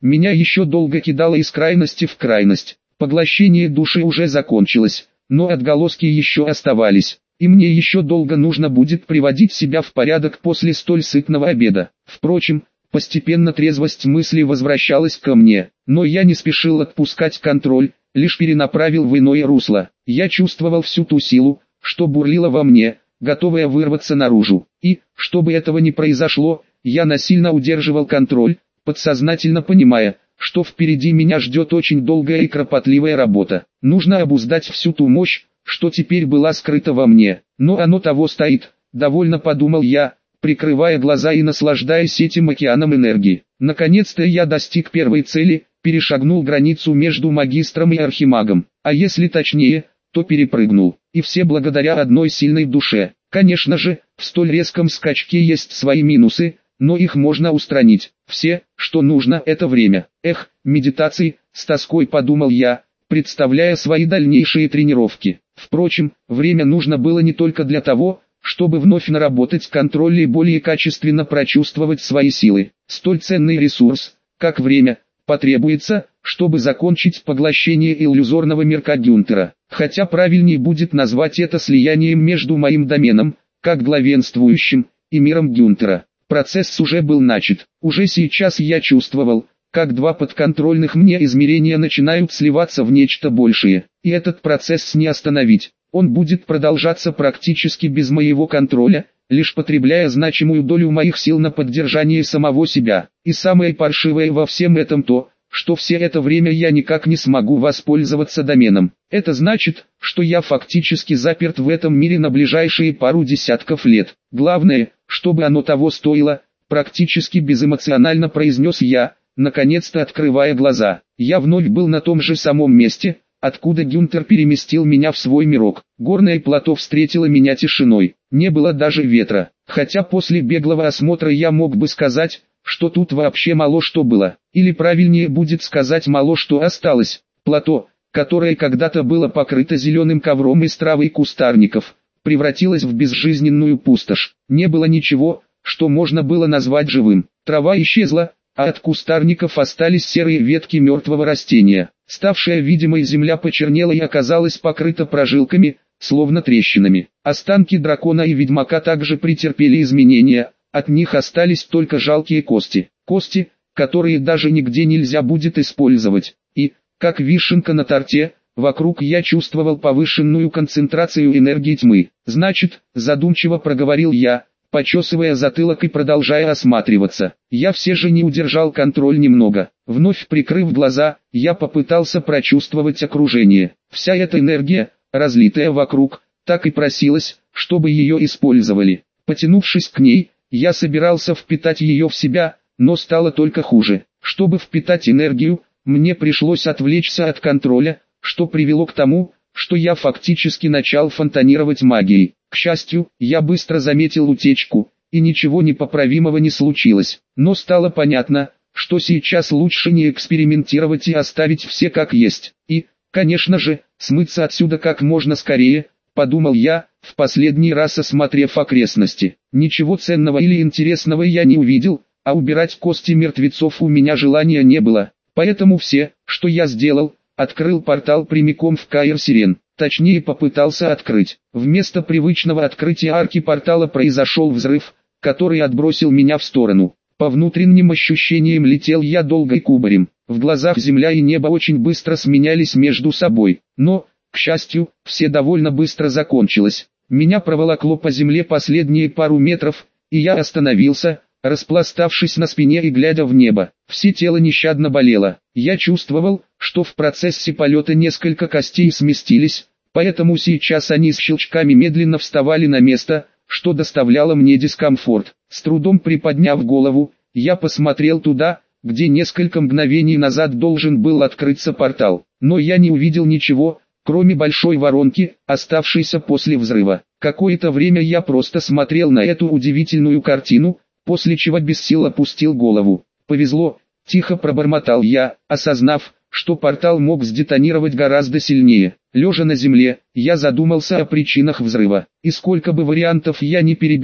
Меня еще долго кидало из крайности в крайность. Поглощение души уже закончилось, но отголоски еще оставались, и мне еще долго нужно будет приводить себя в порядок после столь сытного обеда. Впрочем, постепенно трезвость мысли возвращалась ко мне, но я не спешил отпускать контроль, лишь перенаправил в иное русло. Я чувствовал всю ту силу, что бурлила во мне, готовая вырваться наружу, и, чтобы этого не произошло, я насильно удерживал контроль, подсознательно понимая, что впереди меня ждет очень долгая и кропотливая работа. Нужно обуздать всю ту мощь, что теперь была скрыта во мне, но оно того стоит, довольно подумал я, прикрывая глаза и наслаждаясь этим океаном энергии. Наконец-то я достиг первой цели, перешагнул границу между магистром и архимагом, а если точнее, то перепрыгнул, и все благодаря одной сильной душе. Конечно же, в столь резком скачке есть свои минусы, но их можно устранить. Все, что нужно, это время. Медитации, с тоской подумал я, представляя свои дальнейшие тренировки. Впрочем, время нужно было не только для того, чтобы вновь наработать контроль и более качественно прочувствовать свои силы. Столь ценный ресурс, как время, потребуется, чтобы закончить поглощение иллюзорного мирка Гюнтера. Хотя правильнее будет назвать это слиянием между моим доменом, как главенствующим, и миром Гюнтера. Процесс уже был начат. Уже сейчас я чувствовал, как два подконтрольных мне измерения начинают сливаться в нечто большее. И этот процесс не остановить. Он будет продолжаться практически без моего контроля, лишь потребляя значимую долю моих сил на поддержание самого себя. И самое паршивое во всем этом то, что все это время я никак не смогу воспользоваться доменом. Это значит, что я фактически заперт в этом мире на ближайшие пару десятков лет. Главное, чтобы оно того стоило, практически безэмоционально произнес я, наконец-то открывая глаза. Я вновь был на том же самом месте, откуда Гюнтер переместил меня в свой мирок. Горное плато встретило меня тишиной, не было даже ветра, хотя после беглого осмотра я мог бы сказать, что тут вообще мало что было, или правильнее будет сказать мало что осталось. Плато, которое когда-то было покрыто зеленым ковром из трав и кустарников, превратилось в безжизненную пустошь. Не было ничего, что можно было назвать живым. Трава исчезла, а от кустарников остались серые ветки мертвого растения. Ставшая видимой земля почернела и оказалась покрыта прожилками, словно трещинами. Останки дракона и ведьмака также претерпели изменения, от них остались только жалкие кости. Кости, которые даже нигде нельзя будет использовать. И, как вишенка на торте, вокруг я чувствовал повышенную концентрацию энергии тьмы. Значит, задумчиво проговорил я, почесывая затылок и продолжая осматриваться. Я все же не удержал контроль немного. Вновь прикрыв глаза, я попытался прочувствовать окружение. Вся эта энергия, разлитая вокруг, так и просилась, чтобы ее использовали. Потянувшись к ней, я собирался впитать ее в себя, но стало только хуже. Чтобы впитать энергию, мне пришлось отвлечься от контроля, что привело к тому, что я фактически начал фонтанировать магией. К счастью, я быстро заметил утечку, и ничего непоправимого не случилось. Но стало понятно, что сейчас лучше не экспериментировать и оставить все как есть. И, конечно же, смыться отсюда как можно скорее, подумал я, в последний раз осмотрев окрестности. Ничего ценного или интересного я не увидел, а убирать кости мертвецов у меня желания не было. Поэтому все, что я сделал, открыл портал прямиком в Каир-Сирен. Точнее попытался открыть. Вместо привычного открытия арки портала произошел взрыв, который отбросил меня в сторону. По внутренним ощущениям летел я долго и кубарем. В глазах земля и небо очень быстро сменялись между собой. Но, к счастью, все довольно быстро закончилось. Меня проволокло по земле последние пару метров, и я остановился, распластавшись на спине и глядя в небо. Все тело нещадно болело. Я чувствовал, что в процессе полета несколько костей сместились, поэтому сейчас они с щелчками медленно вставали на место, что доставляло мне дискомфорт. С трудом приподняв голову, я посмотрел туда, где несколько мгновений назад должен был открыться портал. Но я не увидел ничего, кроме большой воронки, оставшейся после взрыва. Какое-то время я просто смотрел на эту удивительную картину, после чего без сил опустил голову. «Повезло», — тихо пробормотал я, осознав, что портал мог сдетонировать гораздо сильнее. Лежа на земле, я задумался о причинах взрыва. И сколько бы вариантов я ни перебирал,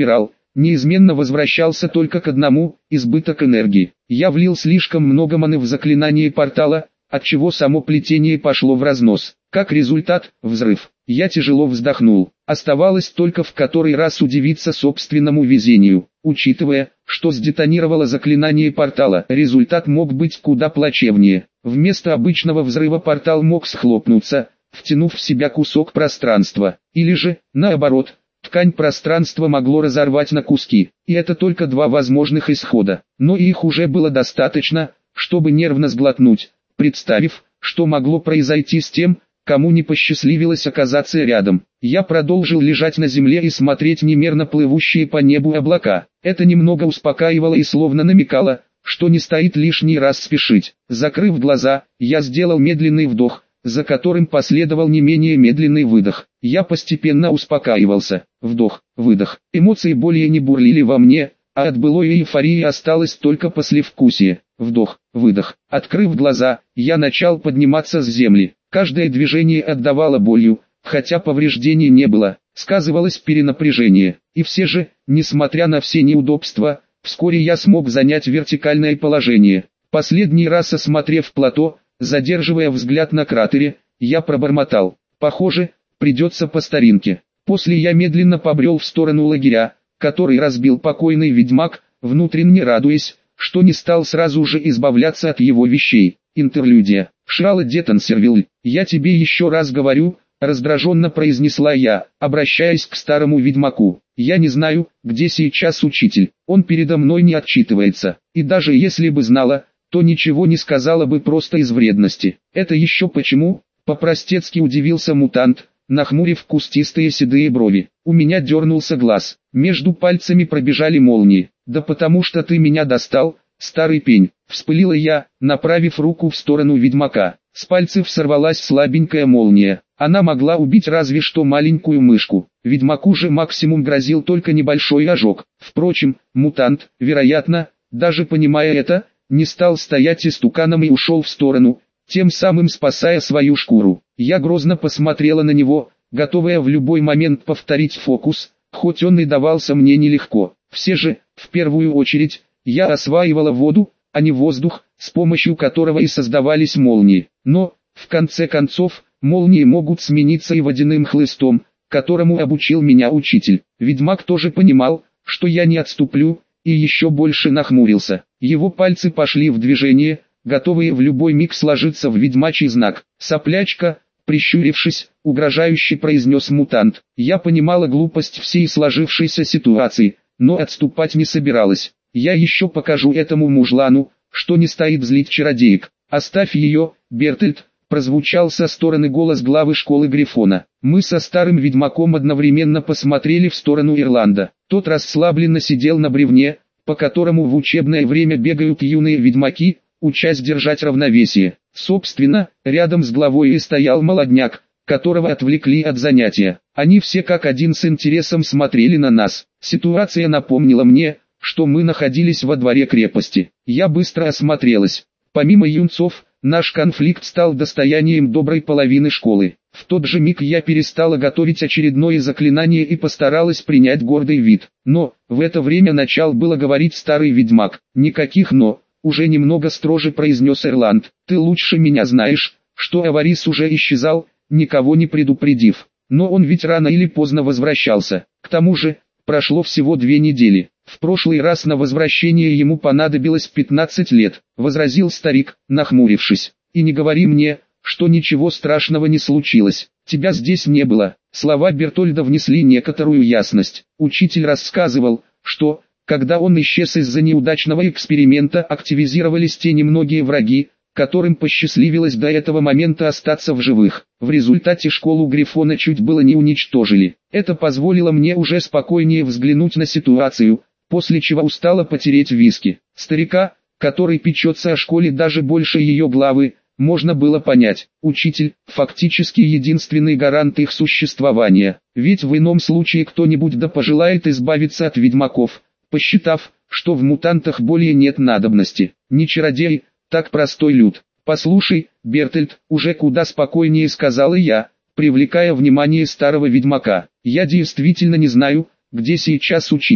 неизменно возвращался только к одному – избыток энергии. Я влил слишком много маны в заклинание портала, отчего само плетение пошло в разнос. Как результат – взрыв. Я тяжело вздохнул. Оставалось только в который раз удивиться собственному везению. Учитывая, что сдетонировало заклинание портала, результат мог быть куда плачевнее. Вместо обычного взрыва портал мог схлопнуться, втянув в себя кусок пространства. Или же, наоборот, ткань пространства могло разорвать на куски. И это только два возможных исхода. Но их уже было достаточно, чтобы нервно сглотнуть, представив, что могло произойти с тем, кому не посчастливилось оказаться рядом. Я продолжил лежать на земле и смотреть немерно плывущие по небу облака. Это немного успокаивало и словно намекало, что не стоит лишний раз спешить. Закрыв глаза, я сделал медленный вдох, за которым последовал не менее медленный выдох. Я постепенно успокаивался. Вдох, выдох. Эмоции более не бурлили во мне, а от былой эйфории осталось только послевкусие. Вдох, выдох. Открыв глаза, я начал подниматься с земли. Каждое движение отдавало болью, хотя повреждений не было, сказывалось перенапряжение. И все же, несмотря на все неудобства, вскоре я смог занять вертикальное положение. Последний раз осмотрев плато, задерживая взгляд на кратере, я пробормотал: похоже, придется по старинке. После я медленно побрел в сторону лагеря, который разбил покойный ведьмак, внутренне радуясь, что не стал сразу же избавляться от его вещей. Интерлюдия. Шрала Детансервиль, я тебе еще раз говорю, раздраженно произнесла я, обращаясь к старому ведьмаку. Я не знаю, где сейчас учитель, он передо мной не отчитывается, и даже если бы знала, то ничего не сказала бы просто из вредности. Это еще почему? По-простецки удивился мутант, нахмурив кустистые седые брови. У меня дернулся глаз, между пальцами пробежали молнии. Да потому что ты меня достал, старый пень, вспылила я, направив руку в сторону ведьмака. С пальцев сорвалась слабенькая молния. Она могла убить разве что маленькую мышку. Ведьмаку же максимум грозил только небольшой ожог. Впрочем, мутант, вероятно, даже понимая это, не стал стоять истуканом и ушел в сторону, тем самым спасая свою шкуру. Я грозно посмотрела на него, готовая в любой момент повторить фокус, хоть он и давался мне нелегко. Все же, в первую очередь, я осваивала воду, а не воздух, с помощью которого и создавались молнии. Но, в конце концов, молнии могут смениться и водяным хлыстом, которому обучил меня учитель. Ведьмак тоже понимал, что я не отступлю, и еще больше нахмурился. Его пальцы пошли в движение, готовые в любой миг сложиться в ведьмачий знак. «Соплячка», прищурившись, угрожающе произнес мутант. Я понимала глупость всей сложившейся ситуации, но отступать не собиралась. Я еще покажу этому мужлану, что не стоит злить чародеек. «Оставь ее, Бертельд», прозвучал со стороны голос главы школы Грифона. Мы со старым ведьмаком одновременно посмотрели в сторону Ирланда. Тот расслабленно сидел на бревне, по которому в учебное время бегают юные ведьмаки, учась держать равновесие. Собственно, рядом с главой и стоял молодняк, которого отвлекли от занятия. Они все как один с интересом смотрели на нас. Ситуация напомнила мне, что мы находились во дворе крепости. Я быстро осмотрелась. Помимо юнцов, наш конфликт стал достоянием доброй половины школы. В тот же миг я перестала готовить очередное заклинание и постаралась принять гордый вид. Но, в это время начал было говорить старый ведьмак. Никаких «но», уже немного строже произнес Эрланд. Ты лучше меня знаешь, что Аварис уже исчезал, никого не предупредив. Но он ведь рано или поздно возвращался. К тому же, прошло всего 2 недели. В прошлый раз на возвращение ему понадобилось 15 лет, возразил старик, нахмурившись. И не говори мне, что ничего страшного не случилось. Тебя здесь не было. Слова Бертольда внесли некоторую ясность. Учитель рассказывал, что, когда он исчез из-за неудачного эксперимента, активизировались те немногие враги, которым посчастливилось до этого момента остаться в живых. В результате школу Грифона чуть было не уничтожили. Это позволило мне уже спокойнее взглянуть на ситуацию, после чего устало потереть виски. Старика, который печется о школе даже больше ее главы, можно было понять. Учитель, фактически единственный гарант их существования. Ведь в ином случае кто-нибудь да пожелает избавиться от ведьмаков, посчитав, что в мутантах более нет надобности. Не чародей, так простой люд. Послушай, Бертельд, уже куда спокойнее сказала я, привлекая внимание старого ведьмака. Я действительно не знаю, где сейчас учитель.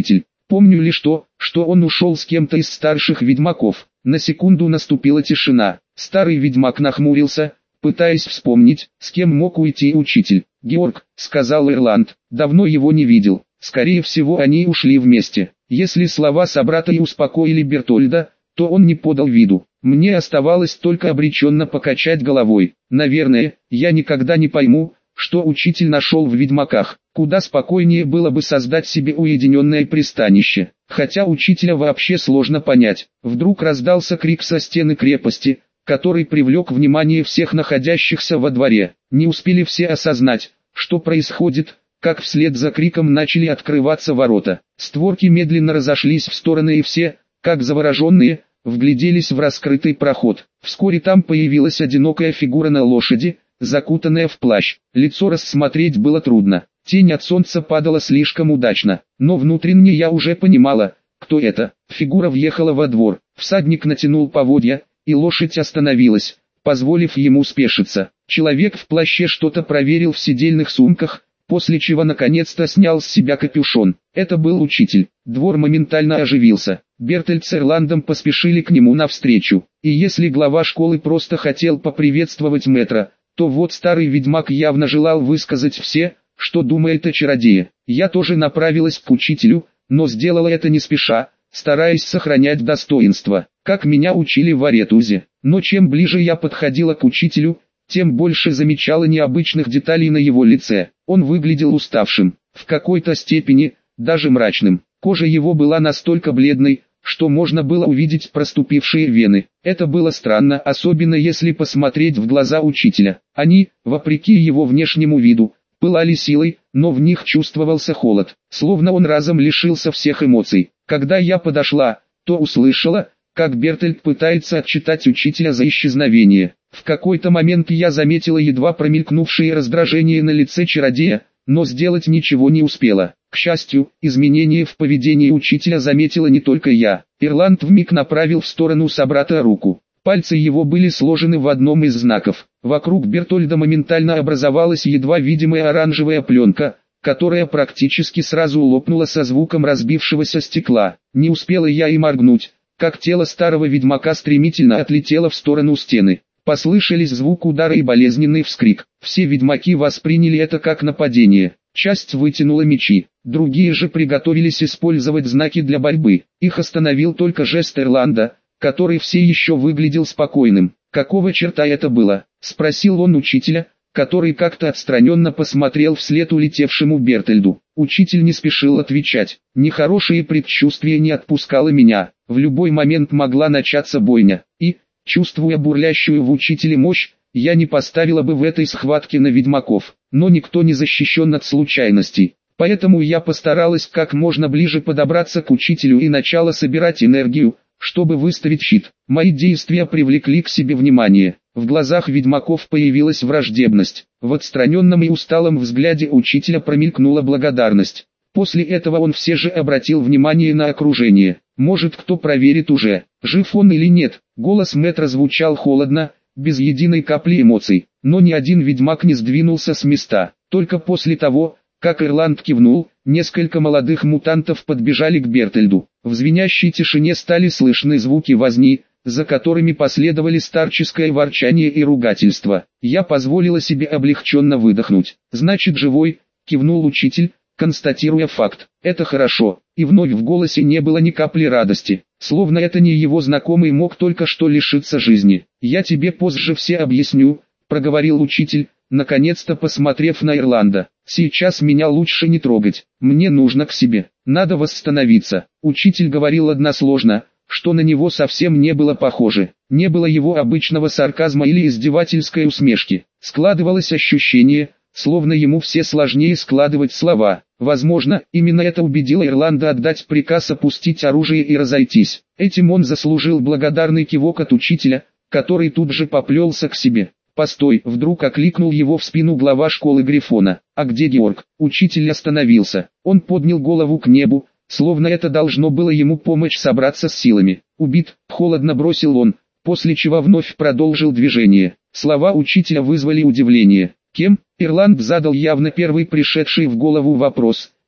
Помню лишь то, что он ушел с кем-то из старших ведьмаков. На секунду наступила тишина. Старый ведьмак нахмурился, пытаясь вспомнить, с кем мог уйти учитель. «Георг», — сказал Ирланд, — «давно его не видел. Скорее всего, они ушли вместе». Если слова собрата и успокоили Бертольда, то он не подал виду. Мне оставалось только обреченно покачать головой. Наверное, я никогда не пойму, что учитель нашел в ведьмаках. Куда спокойнее было бы создать себе уединенное пристанище. Хотя учителя вообще сложно понять. Вдруг раздался крик со стены крепости, который привлек внимание всех находящихся во дворе. Не успели все осознать, что происходит, как вслед за криком начали открываться ворота. Створки медленно разошлись в стороны и все, как завороженные, вгляделись в раскрытый проход. Вскоре там появилась одинокая фигура на лошади, закутанная в плащ. Лицо рассмотреть было трудно. Тень от солнца падала слишком удачно, но внутренне я уже понимала, кто это. Фигура въехала во двор. Всадник натянул поводья, и лошадь остановилась, позволив ему спешиться. Человек в плаще что-то проверил в седельных сумках, после чего наконец-то снял с себя капюшон. Это был учитель. Двор моментально оживился. Бертольд с Ирландом поспешили к нему навстречу. И если глава школы просто хотел поприветствовать мэтра, то вот старый ведьмак явно желал высказать все, что думает о чародее. Я тоже направилась к учителю, но сделала это не спеша, стараясь сохранять достоинство, как меня учили в Аретузе. Но чем ближе я подходила к учителю, тем больше замечала необычных деталей на его лице. Он выглядел уставшим, в какой-то степени, даже мрачным. Кожа его была настолько бледной, что можно было увидеть проступившие вены. Это было странно, особенно если посмотреть в глаза учителя. Они, вопреки его внешнему виду, пылали силой, но в них чувствовался холод, словно он разом лишился всех эмоций. Когда я подошла, то услышала, как Бертольд пытается отчитать учителя за исчезновение. В какой-то момент я заметила едва промелькнувшее раздражение на лице чародея, но сделать ничего не успела. К счастью, изменения в поведении учителя заметила не только я. Ирланд вмиг направил в сторону собрата руку. Пальцы его были сложены в одном из знаков. Вокруг Бертольда моментально образовалась едва видимая оранжевая пленка, которая практически сразу лопнула со звуком разбившегося стекла. Не успела я и моргнуть, как тело старого ведьмака стремительно отлетело в сторону стены. Послышались звук удара и болезненный вскрик. Все ведьмаки восприняли это как нападение. Часть вытянула мечи, другие же приготовились использовать знаки для борьбы. Их остановил только жест Ирланда, который все еще выглядел спокойным. «Какого черта это было?» — спросил он учителя, который как-то отстраненно посмотрел вслед улетевшему Бертольду. Учитель не спешил отвечать. Нехорошее предчувствие не отпускало меня. В любой момент могла начаться бойня. И, чувствуя бурлящую в учителе мощь, я не поставила бы в этой схватке на ведьмаков. Но никто не защищен от случайностей. Поэтому я постаралась как можно ближе подобраться к учителю и начала собирать энергию, чтобы выставить щит. Мои действия привлекли к себе внимание. В глазах ведьмаков появилась враждебность. В отстраненном и усталом взгляде учителя промелькнула благодарность. После этого он все же обратил внимание на окружение. Может, кто проверит уже, жив он или нет. Голос мэтра звучал холодно, без единой капли эмоций. Но ни один ведьмак не сдвинулся с места. Только после того, как Ирланд кивнул, несколько молодых мутантов подбежали к Бертольду. В звенящей тишине стали слышны звуки возни, за которыми последовали старческое ворчание и ругательство. Я позволила себе облегченно выдохнуть. «Значит, живой», — кивнул учитель, констатируя факт. «Это хорошо». И вновь в голосе не было ни капли радости, словно это не его знакомый мог только что лишиться жизни. «Я тебе позже все объясню», — проговорил учитель, наконец-то посмотрев на Ирланда. «Сейчас меня лучше не трогать, мне нужно к себе, надо восстановиться». Учитель говорил односложно, что на него совсем не было похоже. Не было его обычного сарказма или издевательской усмешки. Складывалось ощущение, словно ему все сложнее складывать слова. Возможно, именно это убедило Ирланда отдать приказ опустить оружие и разойтись. Этим он заслужил благодарный кивок от учителя, который тут же поплелся к себе. «Постой!» — вдруг окликнул его в спину глава школы Грифона. «А где Георг?» Учитель остановился. Он поднял голову к небу, словно это должно было ему помочь собраться с силами. «Убит!» — холодно бросил он, после чего вновь продолжил движение. Слова учителя вызвали удивление. «Кем?» — Ирланд задал явно первый пришедший в голову вопрос,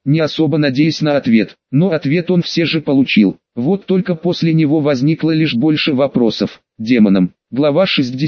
не особо надеясь на ответ. Но ответ он все же получил. Вот только после него возникло лишь больше вопросов. Демонам. Глава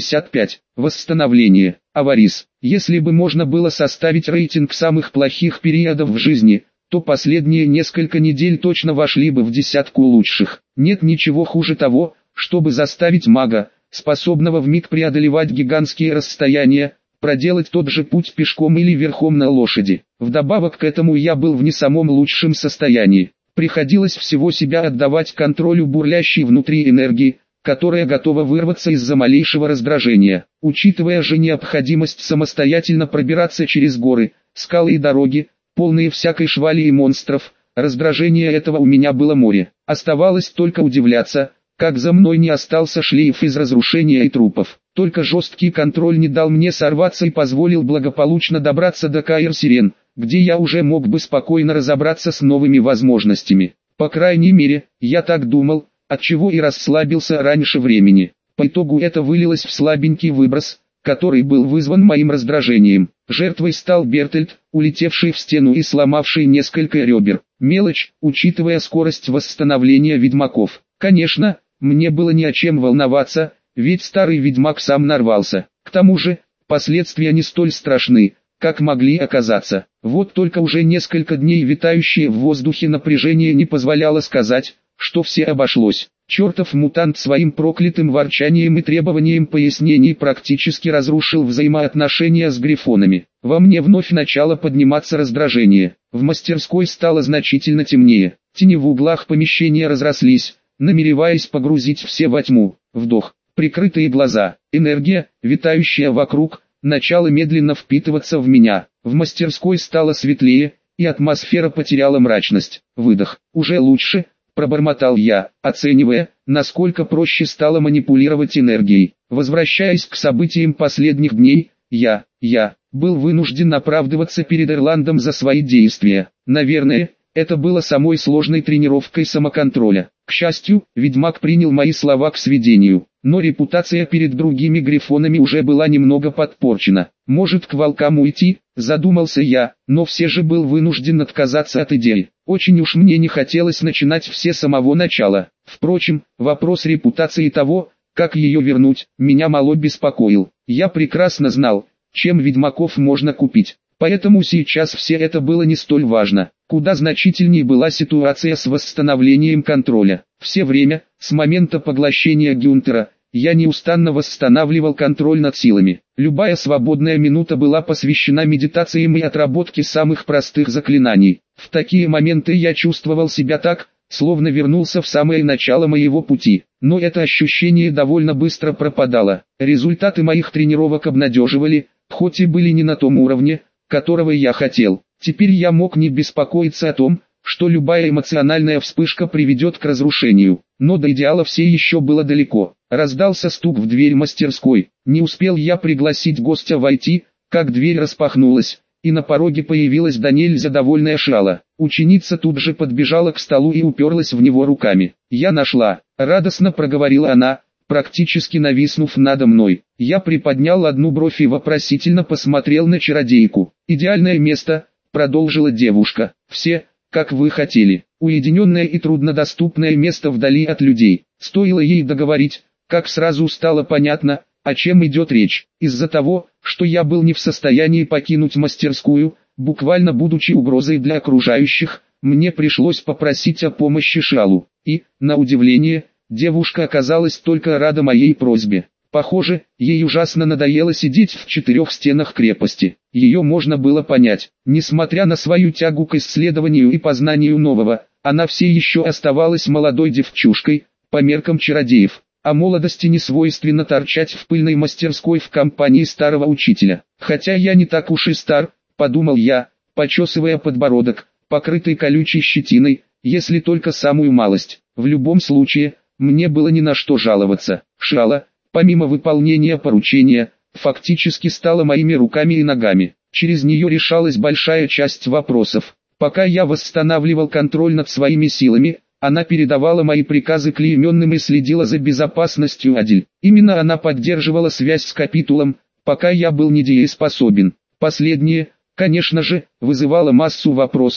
65. Восстановление. Аварис. Если бы можно было составить рейтинг самых плохих периодов в жизни, то последние несколько недель точно вошли бы в десятку лучших. Нет ничего хуже того, чтобы заставить мага, способного вмиг преодолевать гигантские расстояния, проделать тот же путь пешком или верхом на лошади. Вдобавок к этому я был в не самом лучшем состоянии. Приходилось всего себя отдавать контролю бурлящей внутри энергии, которая готова вырваться из-за малейшего раздражения. Учитывая же необходимость самостоятельно пробираться через горы, скалы и дороги, полные всякой швали и монстров, раздражение этого у меня было море. Оставалось только удивляться, как за мной не остался шлейф из разрушения и трупов. Только жесткий контроль не дал мне сорваться и позволил благополучно добраться до Каир-Сирен, где я уже мог бы спокойно разобраться с новыми возможностями. По крайней мере, я так думал, отчего и расслабился раньше времени. По итогу это вылилось в слабенький выброс, который был вызван моим раздражением. Жертвой стал Бертельд, улетевший в стену и сломавший несколько ребер. Мелочь, учитывая скорость восстановления ведьмаков. Конечно, мне было не о чем волноваться, ведь старый ведьмак сам нарвался. К тому же, последствия не столь страшны, как могли оказаться. Вот только уже несколько дней витающее в воздухе напряжение не позволяло сказать, что все обошлось. Чертов мутант своим проклятым ворчанием и требованием пояснений практически разрушил взаимоотношения с грифонами. Во мне вновь начало подниматься раздражение. В мастерской стало значительно темнее. Тени в углах помещения разрослись, намереваясь погрузить все во тьму. Вдох. Прикрытые глаза. Энергия, витающая вокруг, начала медленно впитываться в меня. В мастерской стало светлее, и атмосфера потеряла мрачность. Выдох. Уже лучше, пробормотал я, оценивая, насколько проще стало манипулировать энергией. Возвращаясь к событиям последних дней, я был вынужден оправдываться перед Ирландом за свои действия. Наверное, это было самой сложной тренировкой самоконтроля. К счастью, ведьмак принял мои слова к сведению, но репутация перед другими грифонами уже была немного подпорчена. Может, к волкам уйти, задумался я, но все же был вынужден отказаться от идеи. Очень уж мне не хотелось начинать все с самого начала. Впрочем, вопрос репутации того, как ее вернуть, меня мало беспокоил. Я прекрасно знал, чем ведьмаков можно купить. Поэтому сейчас все это было не столь важно. Куда значительнее была ситуация с восстановлением контроля. Все время, с момента поглощения Гюнтера, я неустанно восстанавливал контроль над силами. Любая свободная минута была посвящена медитациям и отработке самых простых заклинаний. В такие моменты я чувствовал себя так, словно вернулся в самое начало моего пути. Но это ощущение довольно быстро пропадало. Результаты моих тренировок обнадеживали, хоть и были не на том уровне, которого я хотел. Теперь я мог не беспокоиться о том, что любая эмоциональная вспышка приведет к разрушению. Но до идеала все еще было далеко. Раздался стук в дверь мастерской. Не успел я пригласить гостя войти, как дверь распахнулась, и на пороге появилась до нельзя довольная Шала. Ученица тут же подбежала к столу и уперлась в него руками. «Я нашла», — радостно проговорила она, практически нависнув надо мной. Я приподнял одну бровь и вопросительно посмотрел на чародейку. «Идеальное место», — продолжила девушка. «Все, как вы хотели. Уединенное и труднодоступное место вдали от людей». Стоило ей договорить, как сразу стало понятно, о чем идет речь. Из-за того, что я был не в состоянии покинуть мастерскую, буквально будучи угрозой для окружающих, мне пришлось попросить о помощи Шалу. И, на удивление, девушка оказалась только рада моей просьбе. Похоже, ей ужасно надоело сидеть в четырех стенах крепости. Ее можно было понять. Несмотря на свою тягу к исследованию и познанию нового, она все еще оставалась молодой девчушкой, по меркам чародеев. А молодости не свойственно торчать в пыльной мастерской в компании старого учителя. Хотя я не так уж и стар, подумал я, почесывая подбородок, покрытый колючей щетиной, если только самую малость. В любом случае, мне было ни на что жаловаться. Шала, помимо выполнения поручения, фактически стала моими руками и ногами. Через нее решалась большая часть вопросов. Пока я восстанавливал контроль над своими силами, она передавала мои приказы клейменным и следила за безопасностью Адиль. Именно она поддерживала связь с капитулом, пока я был недееспособен. Последнее, конечно же, вызывало массу вопросов,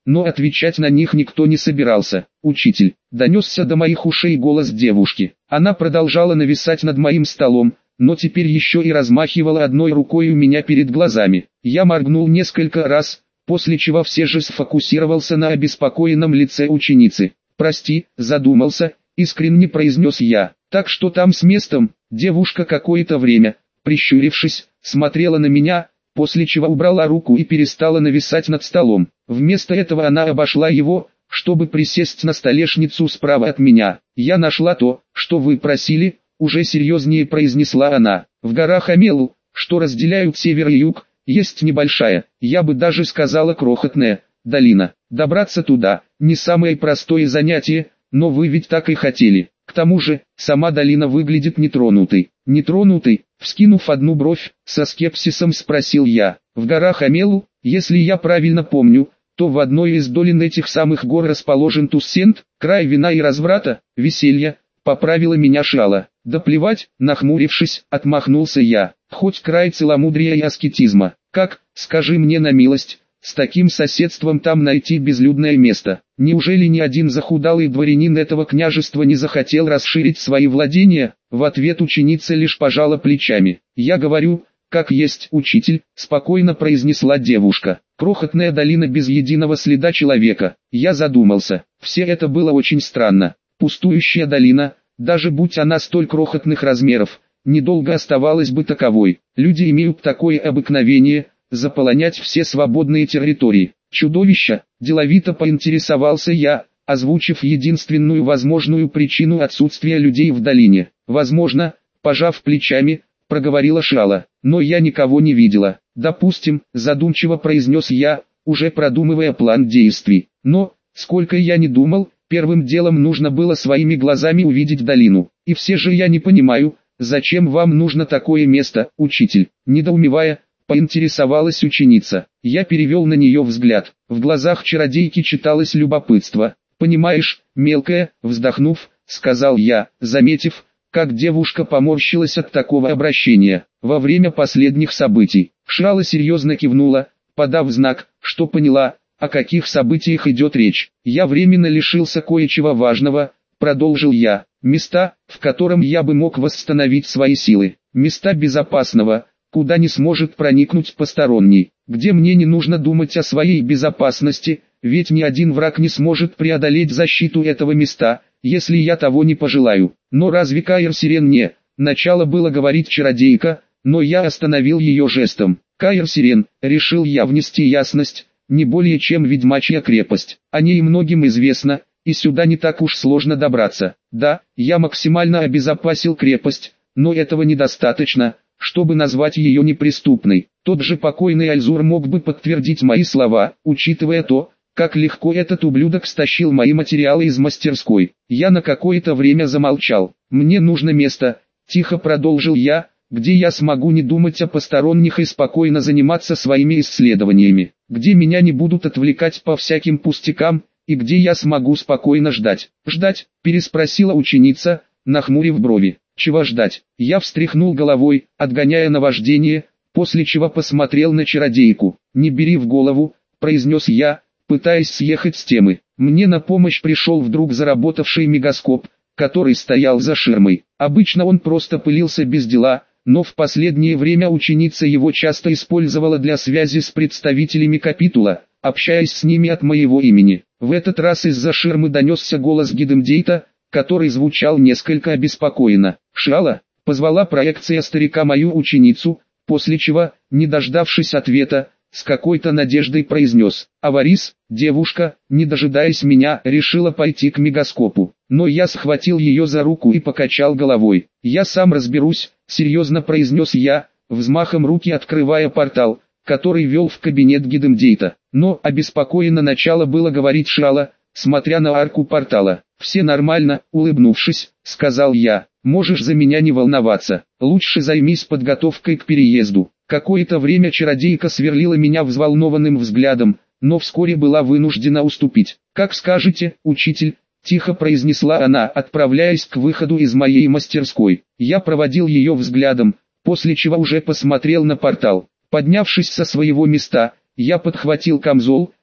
но отвечать на них никто не собирался. «Учитель», — донесся до моих ушей голос девушки. Она продолжала нависать над моим столом, но теперь еще и размахивала одной рукой у меня перед глазами. Я моргнул несколько раз, после чего все же сфокусировался на обеспокоенном лице ученицы. «Прости», — задумался, искренне произнес я. «Так что там с местом?» Девушка какое-то время, прищурившись, смотрела на меня, после чего убрала руку и перестала нависать над столом. Вместо этого она обошла его, чтобы присесть на столешницу справа от меня. «Я нашла то, что вы просили», — уже серьезнее произнесла она. «В горах Амелу, что разделяют север и юг, есть небольшая, я бы даже сказала крохотная, долина. Добраться туда — не самое простое занятие, но вы ведь так и хотели. К тому же, сама долина выглядит нетронутой». «Нетронутой?» — вскинув одну бровь, со скепсисом спросил я. «В горах Амелу, если я правильно помню, то в одной из долин этих самых гор расположен Туссент, край вина и разврата, веселья», — поправила меня Шиала. «Да плевать», — нахмурившись, отмахнулся я. «Хоть край целомудрия и аскетизма. Как, скажи мне на милость, с таким соседством там найти безлюдное место? Неужели ни один захудалый дворянин этого княжества не захотел расширить свои владения?» В ответ ученица лишь пожала плечами. «Я говорю, как есть, учитель», — спокойно произнесла девушка. «Крохотная долина без единого следа человека». Я задумался. Все это было очень странно. Пустующая долина, даже будь она столь крохотных размеров, недолго оставалась бы таковой. Люди имеют такое обыкновение — заполонять все свободные территории. «Чудовища», — деловито поинтересовался я, озвучив единственную возможную причину отсутствия людей в долине. «Возможно», — пожав плечами, проговорила Шиала, — «но я никого не видела». «Допустим», — задумчиво произнес я, уже продумывая план действий. «Но, сколько я не думал, первым делом нужно было своими глазами увидеть долину. И все же я не понимаю, зачем вам нужно такое место, учитель?» Недоумевая, поинтересовалась ученица. Я перевел на нее взгляд. В глазах чародейки читалось любопытство. «Понимаешь, мелкая», — вздохнув, сказал я, заметив, как девушка поморщилась от такого обращения. «Во время последних событий». Шиала серьезно кивнула, подав знак, что поняла, о каких событиях идет речь. «Я временно лишился кое-чего важного», — продолжил я. «Места, в котором я бы мог восстановить свои силы. Места безопасного, куда не сможет проникнуть посторонний, где мне не нужно думать о своей безопасности, ведь ни один враг не сможет преодолеть защиту этого места, если я того не пожелаю». «Но разве Каир Сирен не...» Начало было говорить чародейка, но я остановил ее жестом. «Каир Сирен», решил я внести ясность, не более чем ведьмачья крепость. О ней многим известно, и сюда не так уж сложно добраться. Да, я максимально обезопасил крепость, но этого недостаточно, чтобы назвать ее неприступной. Тот же покойный Альзур мог бы подтвердить мои слова, учитывая то, как легко этот ублюдок стащил мои материалы из мастерской. Я на какое-то время замолчал. «Мне нужно место», — тихо продолжил я, «где я смогу не думать о посторонних и спокойно заниматься своими исследованиями, где меня не будут отвлекать по всяким пустякам, и где я смогу спокойно ждать». «Ждать?» — переспросила ученица, нахмурив брови. «Чего ждать?» Я встряхнул головой, отгоняя наваждение, после чего посмотрел на чародейку. «Не бери в голову», — произнес я, пытаясь съехать с темы. Мне на помощь пришел вдруг заработавший мегаскоп, который стоял за ширмой. Обычно он просто пылился без дела, но в последнее время ученица его часто использовала для связи с представителями капитула, общаясь с ними от моего имени. В этот раз из-за ширмы донесся голос Гидемдейта, который звучал несколько обеспокоенно. «Шиала», — позвала проекция старика мою ученицу, после чего, не дождавшись ответа, с какой-то надеждой произнес: «Аварис». Девушка, не дожидаясь меня, решила пойти к мегаскопу, но я схватил ее за руку и покачал головой. «Я сам разберусь», — серьезно произнес я, взмахом руки открывая портал, который вел в кабинет Гидемдейта. Но обеспокоенно начало было говорить Шиала, смотря на арку портала. «Все нормально», — улыбнувшись, сказал я. «Можешь за меня не волноваться, лучше займись подготовкой к переезду». Какое-то время чародейка сверлила меня взволнованным взглядом, но вскоре была вынуждена уступить. «Как скажете, учитель», — тихо произнесла она, отправляясь к выходу из моей мастерской. Я проводил ее взглядом, после чего уже посмотрел на портал. Поднявшись со своего места, я подхватил камзол,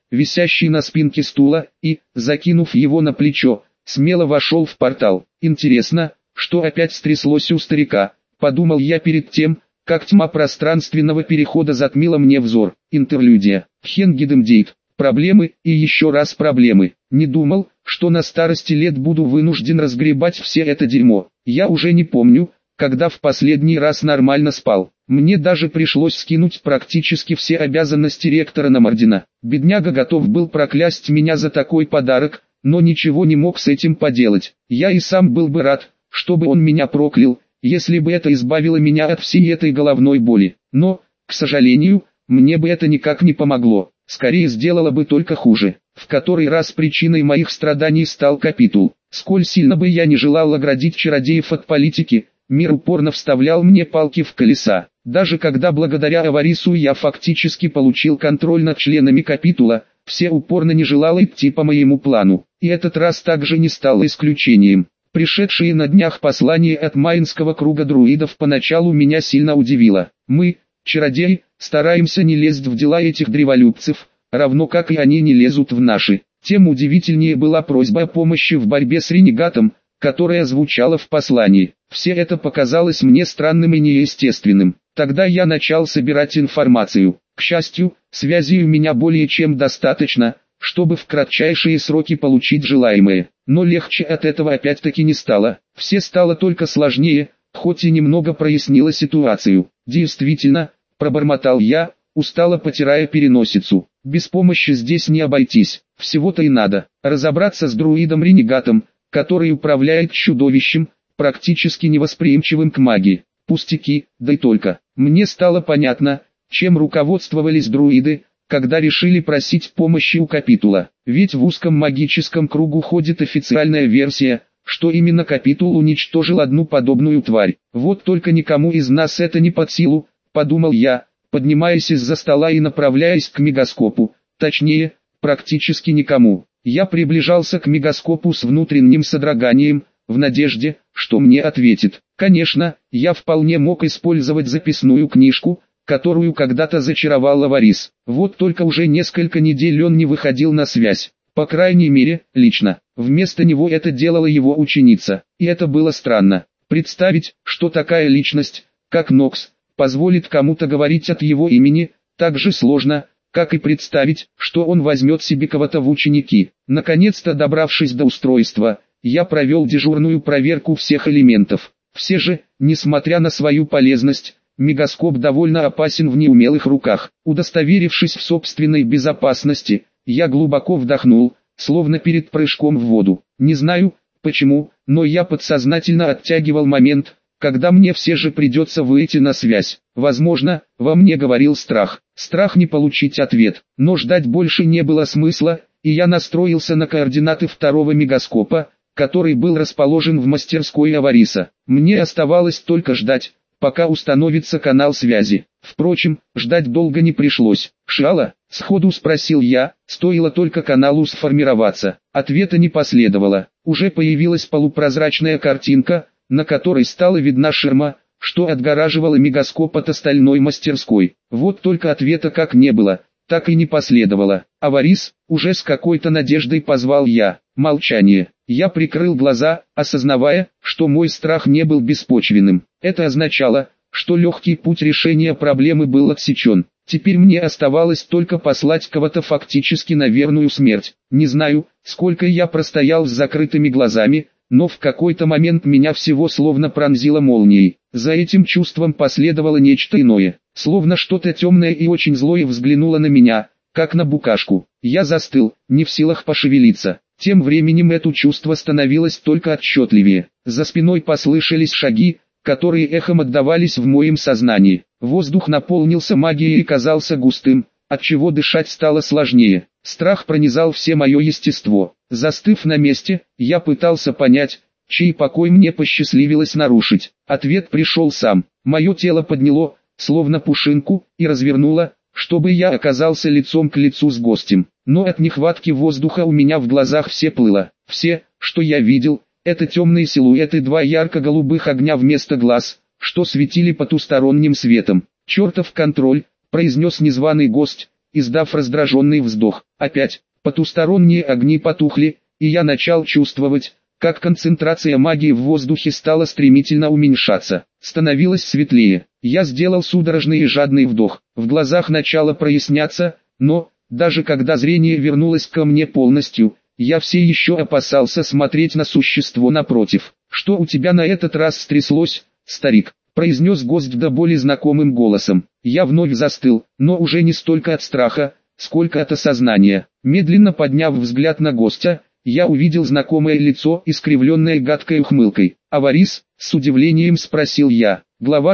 висящий на спинке стула, и, закинув его на плечо, смело вошел в портал. Интересно, что опять стряслось у старика, подумал я перед тем, как тьма пространственного перехода затмила мне взор. Интерлюдия. Хенгидемдейт. Проблемы и еще раз проблемы. Не думал, что на старости лет буду вынужден разгребать все это дерьмо. Я уже не помню, когда в последний раз нормально спал. Мне даже пришлось скинуть практически все обязанности ректора на Мордина. Бедняга готов был проклясть меня за такой подарок, но ничего не мог с этим поделать. Я и сам был бы рад, чтобы он меня проклял, если бы это избавило меня от всей этой головной боли. Но, к сожалению, мне бы это никак не помогло. Скорее сделало бы только хуже. В который раз причиной моих страданий стал капитул. Сколь сильно бы я не желал оградить чародеев от политики, мир упорно вставлял мне палки в колеса. Даже когда благодаря Аварису я фактически получил контроль над членами капитула, все упорно не желало идти по моему плану. И этот раз также не стал исключением. Пришедшие на днях послание от Майнского круга друидов поначалу меня сильно удивило. Мы, чародеи, стараемся не лезть в дела этих древолюбцев, равно как и они не лезут в наши. Тем удивительнее была просьба о помощи в борьбе с ренегатом, которая звучала в послании. Все это показалось мне странным и неестественным. Тогда я начал собирать информацию. К счастью, связей у меня более чем достаточно, чтобы в кратчайшие сроки получить желаемое. Но легче от этого опять-таки не стало. Все стало только сложнее, хоть и немного прояснило ситуацию. Действительно, пробормотал я, устало потирая переносицу. Без помощи здесь не обойтись. Всего-то и надо разобраться с друидом-ренегатом, который управляет чудовищем, практически невосприимчивым к магии. Пустяки, да и только. Мне стало понятно, чем руководствовались друиды, когда решили просить помощи у капитула. Ведь в узком магическом кругу ходит официальная версия, что именно капитул уничтожил одну подобную тварь. Вот только никому из нас это не под силу, подумал я, поднимаясь из-за стола и направляясь к мегаскопу, точнее, практически никому. Я приближался к мегаскопу с внутренним содроганием, в надежде, что мне ответит. Конечно, я вполне мог использовать записную книжку, которую когда-то зачаровал Аварис. Вот только уже несколько недель он не выходил на связь. По крайней мере, лично. Вместо него это делала его ученица. И это было странно. Представить, что такая личность, как Нокс, позволит кому-то говорить от его имени, так же сложно, как и представить, что он возьмет себе кого-то в ученики. Наконец-то добравшись до устройства, я провел дежурную проверку всех элементов. Все же, несмотря на свою полезность, мегаскоп довольно опасен в неумелых руках. Удостоверившись в собственной безопасности, я глубоко вдохнул, словно перед прыжком в воду. Не знаю, почему, но я подсознательно оттягивал момент, когда мне все же придется выйти на связь. Возможно, во мне говорил страх. Страх не получить ответ, но ждать больше не было смысла, и я настроился на координаты второго мегаскопа, который был расположен в мастерской Авариса. Мне оставалось только ждать, пока установится канал связи. Впрочем, ждать долго не пришлось. «Шала?» — сходу спросил я, стоило только каналу сформироваться. Ответа не последовало. Уже появилась полупрозрачная картинка, на которой стала видна ширма, что отгораживала мегаскоп от остальной мастерской. Вот только ответа как не было, так и не последовало. «Аварис?» — уже с какой-то надеждой позвал я. Молчание. Я прикрыл глаза, осознавая, что мой страх не был беспочвенным. Это означало, что легкий путь решения проблемы был отсечен. Теперь мне оставалось только послать кого-то фактически на верную смерть. Не знаю, сколько я простоял с закрытыми глазами, но в какой-то момент меня всего словно пронзило молнией. За этим чувством последовало нечто иное, словно что-то темное и очень злое взглянуло на меня, как на букашку. Я застыл, не в силах пошевелиться. Тем временем это чувство становилось только отчетливее. За спиной послышались шаги, которые эхом отдавались в моем сознании. Воздух наполнился магией и казался густым, отчего дышать стало сложнее. Страх пронизал все мое естество. Застыв на месте, я пытался понять, чей покой мне посчастливилось нарушить. Ответ пришел сам. Мое тело подняло, словно пушинку, и развернуло, чтобы я оказался лицом к лицу с гостем. Но от нехватки воздуха у меня в глазах все плыло. Все, что я видел, это темные силуэты, два ярко-голубых огня вместо глаз, что светили потусторонним светом. «Чертов контроль», — произнес незваный гость, издав раздраженный вздох. Опять, потусторонние огни потухли, и я начал чувствовать, как концентрация магии в воздухе стала стремительно уменьшаться. Становилось светлее. Я сделал судорожный и жадный вдох. В глазах начало проясняться, но, даже когда зрение вернулось ко мне полностью, я все еще опасался смотреть на существо напротив. «Что у тебя на этот раз стряслось, старик?» — произнес гость до боли знакомым голосом. Я вновь застыл, но уже не столько от страха, сколько от осознания. Медленно подняв взгляд на гостя, я увидел знакомое лицо, искривленное гадкой ухмылкой. «Аварис?» — с удивлением спросил я. Глава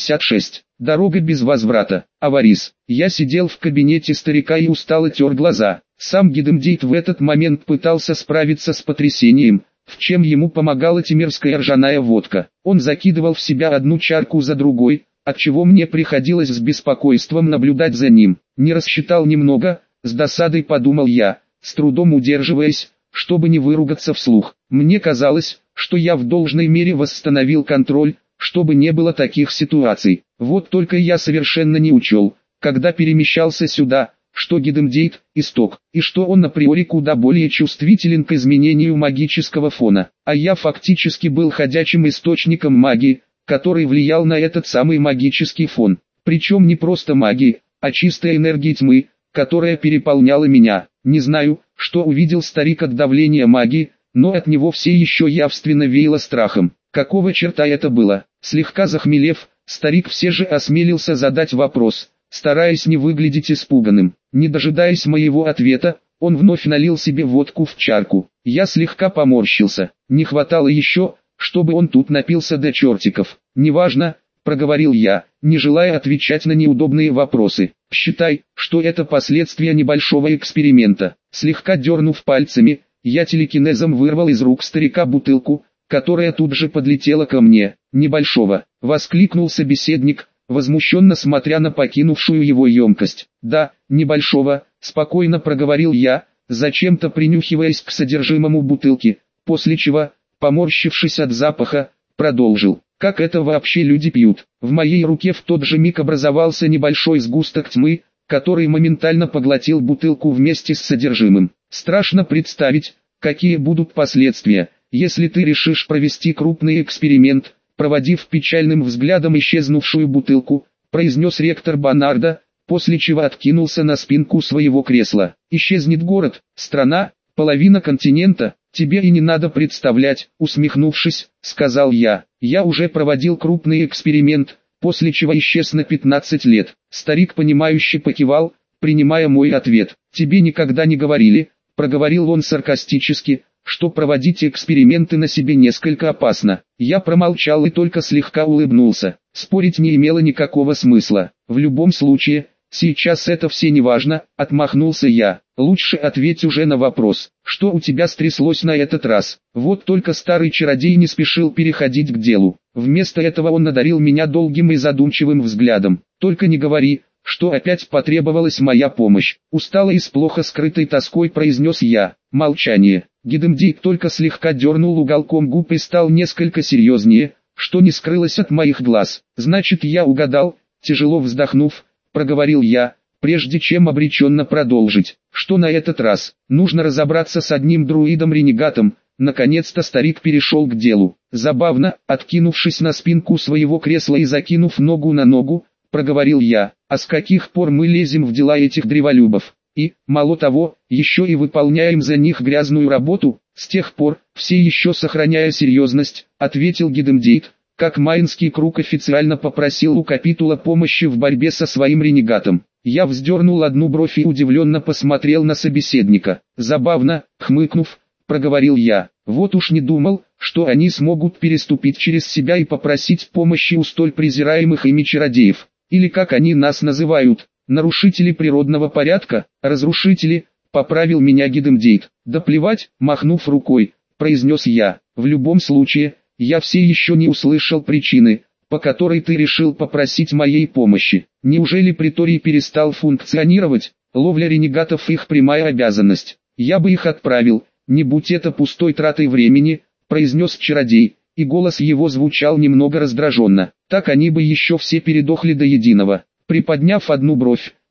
66. Дорога без возврата. Аварис. Я сидел в кабинете старика и устало тер глаза. Сам Гидемдейт в этот момент пытался справиться с потрясением, в чем ему помогала тимирская ржаная водка. Он закидывал в себя одну чарку за другой, отчего мне приходилось с беспокойством наблюдать за ним. Не рассчитал немного, с досадой подумал я, с трудом удерживаясь, чтобы не выругаться вслух. Мне казалось, что я в должной мере восстановил контроль, чтобы не было таких ситуаций. Вот только я совершенно не учел, когда перемещался сюда, что Гидемдейт – исток, и что он априори куда более чувствителен к изменению магического фона. А я фактически был ходячим источником магии, который влиял на этот самый магический фон. Причем не просто магии, а чистой энергии тьмы, которая переполняла меня. Не знаю, что увидел старик от давления магии, но от него все еще явственно веяло страхом. Какого черта это было? Слегка захмелев, старик все же осмелился задать вопрос, стараясь не выглядеть испуганным. Не дожидаясь моего ответа, он вновь налил себе водку в чарку. Я слегка поморщился. Не хватало еще, чтобы он тут напился до чертиков. «Неважно», — проговорил я, не желая отвечать на неудобные вопросы. «Считай, что это последствия небольшого эксперимента». Слегка дернув пальцами, я телекинезом вырвал из рук старика бутылку, которая тут же подлетела ко мне. «Небольшого», — воскликнул собеседник, возмущенно смотря на покинувшую его емкость. «Да, небольшого», — спокойно проговорил я, зачем-то принюхиваясь к содержимому бутылки, после чего, поморщившись от запаха, продолжил. «Как это вообще люди пьют?» В моей руке в тот же миг образовался небольшой сгусток тьмы, который моментально поглотил бутылку вместе с содержимым. Страшно представить, какие будут последствия, если ты решишь провести крупный эксперимент, проводив печальным взглядом исчезнувшую бутылку, произнес ректор Бонардо, после чего откинулся на спинку своего кресла. «Исчезнет город, страна, половина континента, тебе и не надо представлять», усмехнувшись, сказал я. «Я уже проводил крупный эксперимент, после чего исчез на 15 лет». Старик понимающе покивал, принимая мой ответ. «Тебе никогда не говорили», проговорил он саркастически, что проводить эксперименты на себе несколько опасно. Я промолчал и только слегка улыбнулся. Спорить не имело никакого смысла. В любом случае, сейчас это все не важно, отмахнулся я. Лучше ответь уже на вопрос, что у тебя стряслось на этот раз. Вот только старый чародей не спешил переходить к делу. Вместо этого он одарил меня долгим и задумчивым взглядом. Только не говори, что опять потребовалась моя помощь. Устало и с плохо скрытой тоской произнес я. Молчание. Гидемдейт только слегка дернул уголком губ и стал несколько серьезнее, что не скрылось от моих глаз. «Значит, я угадал», тяжело вздохнув, проговорил я, прежде чем обреченно продолжить. «Что на этот раз? Нужно разобраться с одним друидом-ренегатом». Наконец-то старик перешел к делу. Забавно, откинувшись на спинку своего кресла и закинув ногу на ногу, проговорил я. «А с каких пор мы лезем в дела этих древолюбов? И, мало того, еще и выполняем за них грязную работу?» «С тех пор, все еще сохраняя серьезность», ответил Гидемдейт, как Майнский круг официально попросил у капитула помощи в борьбе со своим ренегатом. Я вздернул одну бровь и удивленно посмотрел на собеседника. «Забавно», хмыкнув, проговорил я. «Вот уж не думал, что они смогут переступить через себя и попросить помощи у столь презираемых ими чародеев. Или как они нас называют, нарушители природного порядка, разрушители», поправил меня Гидемдейт. «Да плевать», махнув рукой, произнес я. «В любом случае, я все еще не услышал причины, по которой ты решил попросить моей помощи. Неужели приторий перестал функционировать? Ловля ренегатов их прямая обязанность. Я бы их отправил, не будь это пустой тратой времени», произнес чародей, и голос его звучал немного раздраженно. «Так они бы еще все передохли до единого». Приподняв одну бровь,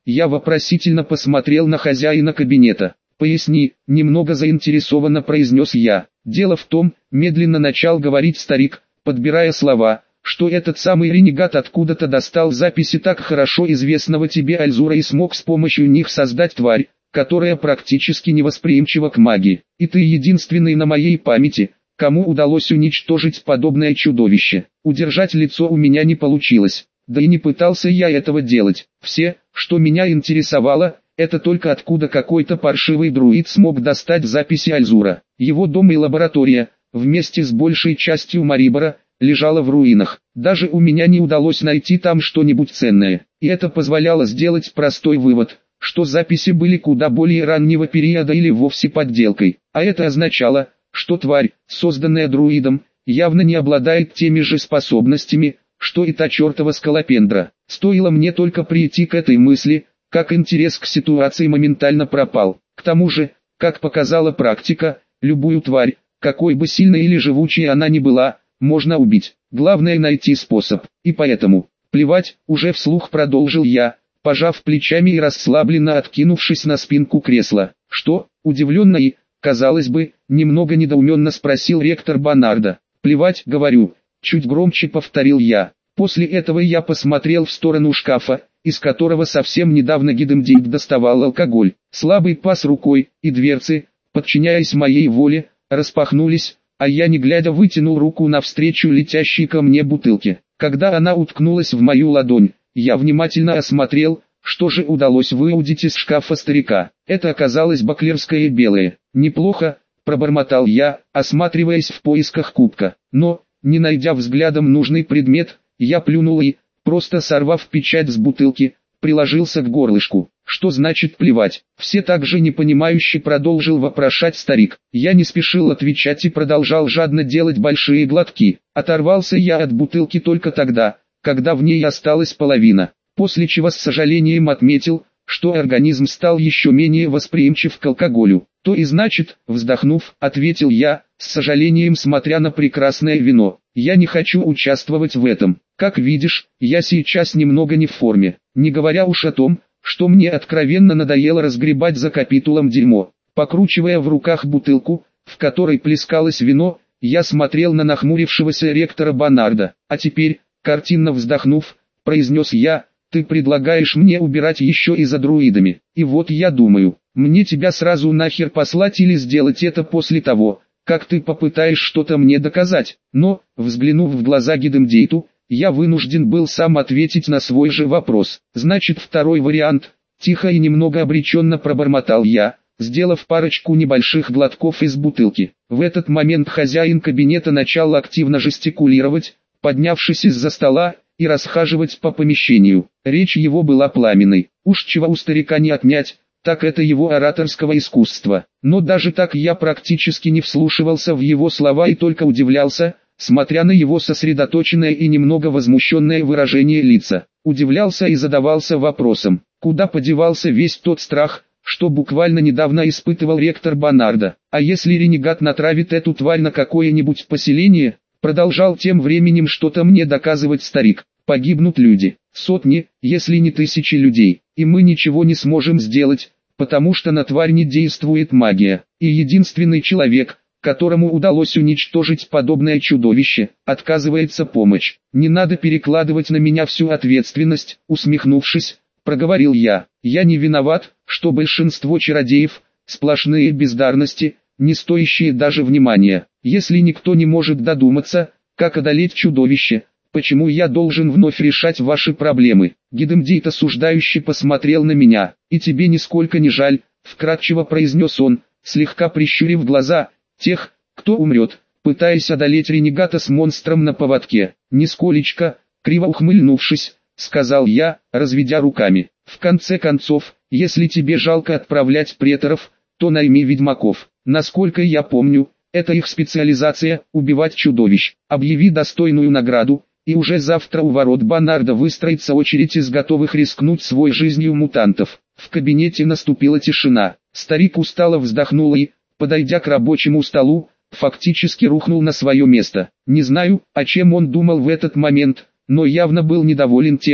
Я вопросительно посмотрел на хозяина кабинета. «Поясни», — немного заинтересованно произнес я. «Дело в том», — медленно начал говорить старик, подбирая слова, «что этот самый ренегат откуда-то достал записи так хорошо известного тебе Альзура и смог с помощью них создать тварь, которая практически невосприимчива к магии. И ты единственный на моей памяти, кому удалось уничтожить подобное чудовище. Удержать лицо у меня не получилось, да и не пытался я этого делать. Все, что меня интересовало, это только откуда какой-то паршивый друид смог достать записи Альзура. Его дом и лаборатория, вместе с большей частью Марибора, лежала в руинах. Даже у меня не удалось найти там что-нибудь ценное. И это позволяло сделать простой вывод, что записи были куда более раннего периода или вовсе подделкой. А это означало, что тварь, созданная друидом, явно не обладает теми же способностями, что и та чертова скалопендра. Стоило мне только прийти к этой мысли, как интерес к ситуации моментально пропал. К тому же, как показала практика, любую тварь, какой бы сильной или живучей она ни была, можно убить. Главное найти способ. И поэтому, плевать, уже вслух продолжил я, пожав плечами и расслабленно откинувшись на спинку кресла. Что, удивленно и, казалось бы, немного недоуменно спросил ректор Бонардо. Плевать, говорю, чуть громче повторил я. После этого я посмотрел в сторону шкафа, из которого совсем недавно Гидемдейт доставал алкоголь. Слабый пас рукой, и дверцы, подчиняясь моей воле, распахнулись, а я не глядя вытянул руку навстречу летящей ко мне бутылке. Когда она уткнулась в мою ладонь, я внимательно осмотрел, что же удалось выудить из шкафа старика. Это оказалось баклерское белое. «Неплохо», — пробормотал я, осматриваясь в поисках кубка. Но, не найдя взглядом нужный предмет, я плюнул и, просто сорвав печать с бутылки, приложился к горлышку. «Что значит плевать?» Все так же непонимающе продолжил вопрошать старик. Я не спешил отвечать и продолжал жадно делать большие глотки. Оторвался я от бутылки только тогда, когда в ней осталась половина, после чего с сожалением отметил, что организм стал еще менее восприимчив к алкоголю. «То и значит», вздохнув, ответил я, с сожалением смотря на прекрасное вино, «я не хочу участвовать в этом. Как видишь, я сейчас немного не в форме, не говоря уж о том, что мне откровенно надоело разгребать за капитулом дерьмо». Покручивая в руках бутылку, в которой плескалось вино, я смотрел на нахмурившегося ректора Бонардо. «А теперь», картинно вздохнув, произнес я, «ты предлагаешь мне убирать еще и за друидами. И вот я думаю, мне тебя сразу нахер послать или сделать это после того, как ты попытаешь что-то мне доказать». Но, взглянув в глаза Гидемдейту, я вынужден был сам ответить на свой же вопрос. «Значит, второй вариант», тихо и немного обреченно пробормотал я, сделав парочку небольших глотков из бутылки. В этот момент хозяин кабинета начал активно жестикулировать, поднявшись из-за стола, и расхаживать по помещению. Речь его была пламенной. Уж чего у старика не отнять, так это его ораторского искусства. Но даже так я практически не вслушивался в его слова и только удивлялся, смотря на его сосредоточенное и немного возмущенное выражение лица. Удивлялся и задавался вопросом, куда подевался весь тот страх, что буквально недавно испытывал ректор Бонардо. А если ренегат натравит эту тварь на какое-нибудь поселение, продолжал тем временем что-то мне доказывать старик, погибнут люди, сотни, если не тысячи людей, и мы ничего не сможем сделать, потому что на тварь не действует магия, и единственный человек, которому удалось уничтожить подобное чудовище, отказывается помочь. «Не надо перекладывать на меня всю ответственность», усмехнувшись, проговорил я. «Я не виноват, что большинство чародеев – сплошные бездарности, не стоящие даже внимания. Если никто не может додуматься, как одолеть чудовище, почему я должен вновь решать ваши проблемы?» Гидемдейт осуждающе посмотрел на меня. «И тебе нисколько не жаль», вкратчиво произнес он, слегка прищурив глаза, «тех, кто умрет, пытаясь одолеть ренегата с монстром на поводке?» «Нисколечко», криво ухмыльнувшись, сказал я, разведя руками. «В конце концов, если тебе жалко отправлять преторов, то найми ведьмаков. Насколько я помню, это их специализация – убивать чудовищ. Объяви достойную награду, и уже завтра у ворот Бонардо выстроится очередь из готовых рискнуть свой жизнью мутантов». В кабинете наступила тишина. Старик устало вздохнул и, подойдя к рабочему столу, фактически рухнул на свое место. Не знаю, о чем он думал в этот момент, но явно был недоволен тем,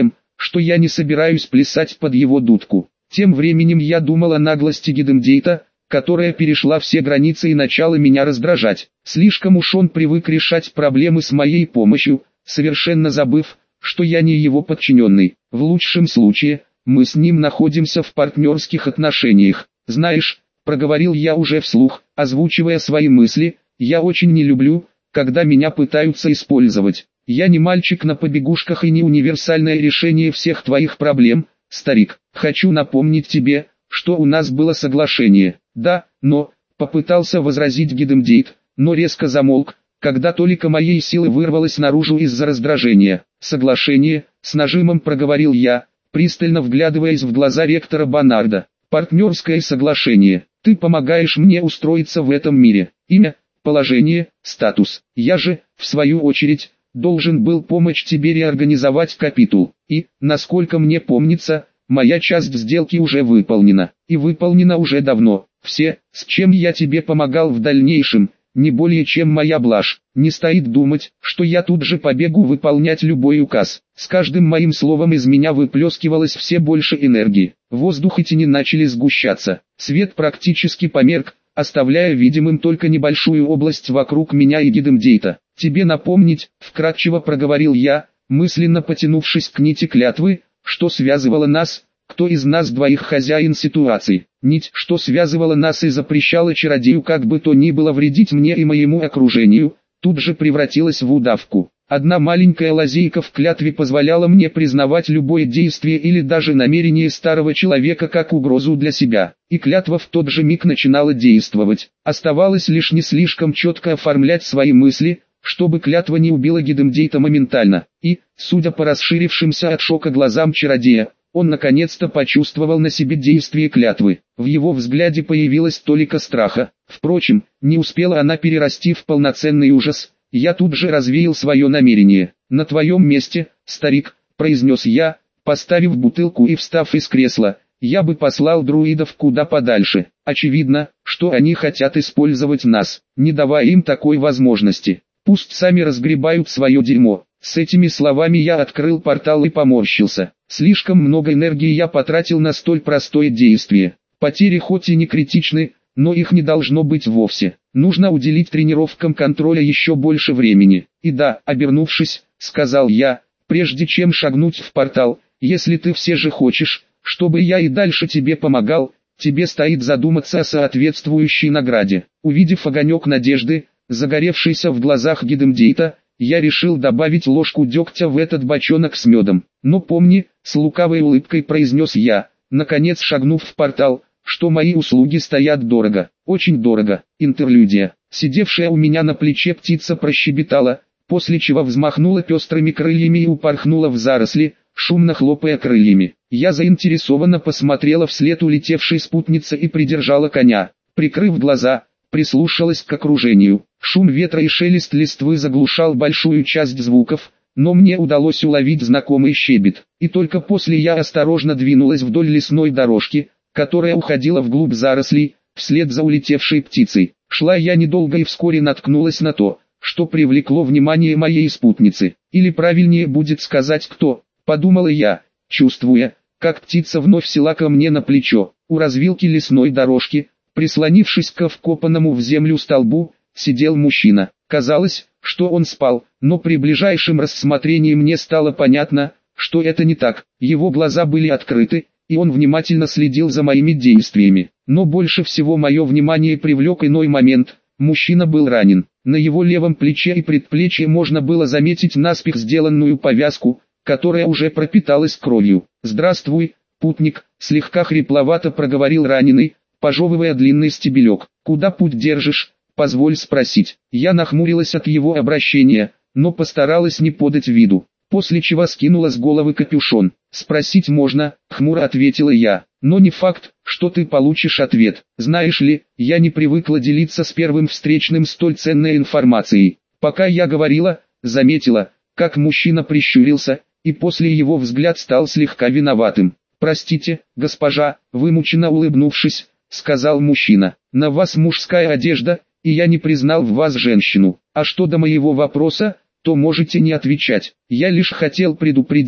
что я не собираюсь плясать под его дудку. Тем временем я думал о наглости Гидемдейта, которая перешла все границы и начала меня раздражать. Слишком уж он привык решать проблемы с моей помощью, совершенно забыв, что я не его подчиненный. В лучшем случае, мы с ним находимся в партнерских отношениях. Знаешь, проговорил я уже вслух, озвучивая свои мысли, я очень не люблю, когда меня пытаются использовать. Я не мальчик на побегушках и не универсальное решение всех твоих проблем, старик. Хочу напомнить тебе, что у нас было соглашение. Да, но, попытался возразить Гидемдейт, но резко замолк, когда толика моей силы вырвалась наружу из-за раздражения. Соглашение, с нажимом проговорил я, пристально вглядываясь в глаза ректора Банарда. Партнерское соглашение. Ты помогаешь мне устроиться в этом мире. Имя, положение, статус. Я же, в свою очередь, должен был помочь тебе реорганизовать капитул. И, насколько мне помнится, моя часть сделки уже выполнена. И выполнена уже давно. Все, с чем я тебе помогал в дальнейшем, не более чем моя блажь. Не стоит думать, что я тут же побегу выполнять любой указ. С каждым моим словом из меня выплескивалось все больше энергии. Воздух и тени начали сгущаться. Свет практически померк, оставляя видимым только небольшую область вокруг меня и Гидемдейта. «Тебе напомнить», — вкратчиво проговорил я, мысленно потянувшись к нити клятвы, что связывало нас, кто из нас двоих хозяин ситуации. Нить, что связывала нас и запрещала чародею как бы то ни было вредить мне и моему окружению, тут же превратилась в удавку. Одна маленькая лазейка в клятве позволяла мне признавать любое действие или даже намерение старого человека как угрозу для себя, и клятва в тот же миг начинала действовать. Оставалось лишь не слишком четко оформлять свои мысли, чтобы клятва не убила Гидемдейта моментально, и, судя по расширившимся от шока глазам чародея, он наконец-то почувствовал на себе действие клятвы. В его взгляде появилась толика страха. Впрочем, не успела она перерасти в полноценный ужас. Я тут же развеял свое намерение. «На твоем месте, старик», — произнес я, поставив бутылку и встав из кресла, «я бы послал друидов куда подальше. Очевидно, что они хотят использовать нас, не давая им такой возможности. Пусть сами разгребают свое дерьмо». С этими словами я открыл портал и поморщился. Слишком много энергии я потратил на столь простое действие. Потери хоть и не критичны, но их не должно быть вовсе. Нужно уделить тренировкам контроля еще больше времени. И да, обернувшись, сказал я, прежде чем шагнуть в портал, если ты все же хочешь, чтобы я и дальше тебе помогал, тебе стоит задуматься о соответствующей награде. Увидев огонек надежды, загоревшийся в глазах Гидемдейта, я решил добавить ложку дегтя в этот бочонок с медом. Но помни, с лукавой улыбкой произнес я, наконец шагнув в портал, что мои услуги стоят дорого, очень дорого. Интерлюдия. Сидевшая у меня на плече птица прощебетала, после чего взмахнула пестрыми крыльями и упорхнула в заросли, шумно хлопая крыльями. Я заинтересованно посмотрела вслед улетевшей спутнице и придержала коня. Прикрыв глаза, прислушалась к окружению. Шум ветра и шелест листвы заглушал большую часть звуков, но мне удалось уловить знакомый щебет. И только после я осторожно двинулась вдоль лесной дорожки, которая уходила вглубь зарослей, вслед за улетевшей птицей. Шла я недолго и вскоре наткнулась на то, что привлекло внимание моей спутницы. Или правильнее будет сказать кто, подумала я, чувствуя, как птица вновь села ко мне на плечо. У развилки лесной дорожки, прислонившись к вкопанному в землю столбу, сидел мужчина. Казалось, что он спал, но при ближайшем рассмотрении мне стало понятно, что это не так. Его глаза были открыты, и он внимательно следил за моими действиями. Но больше всего мое внимание привлек иной момент. Мужчина был ранен. На его левом плече и предплечье можно было заметить наспех сделанную повязку, которая уже пропиталась кровью. «Здравствуй, путник», — слегка хрипловато проговорил раненый, пожевывая длинный стебелек. «Куда путь держишь? Позволь спросить». Я нахмурилась от его обращения, но постаралась не подать виду, после чего скинула с головы капюшон. «Спросить можно», — хмуро ответила я, — «но не факт, что ты получишь ответ. Знаешь ли, я не привыкла делиться с первым встречным столь ценной информацией». Пока я говорила, заметила, как мужчина прищурился, и после его взгляд стал слегка виноватым. «Простите, госпожа», — вымученно улыбнувшись, сказал мужчина, — «на вас мужская одежда, и я не признал в вас женщину. А что до моего вопроса, то можете не отвечать. Я лишь хотел предупредить,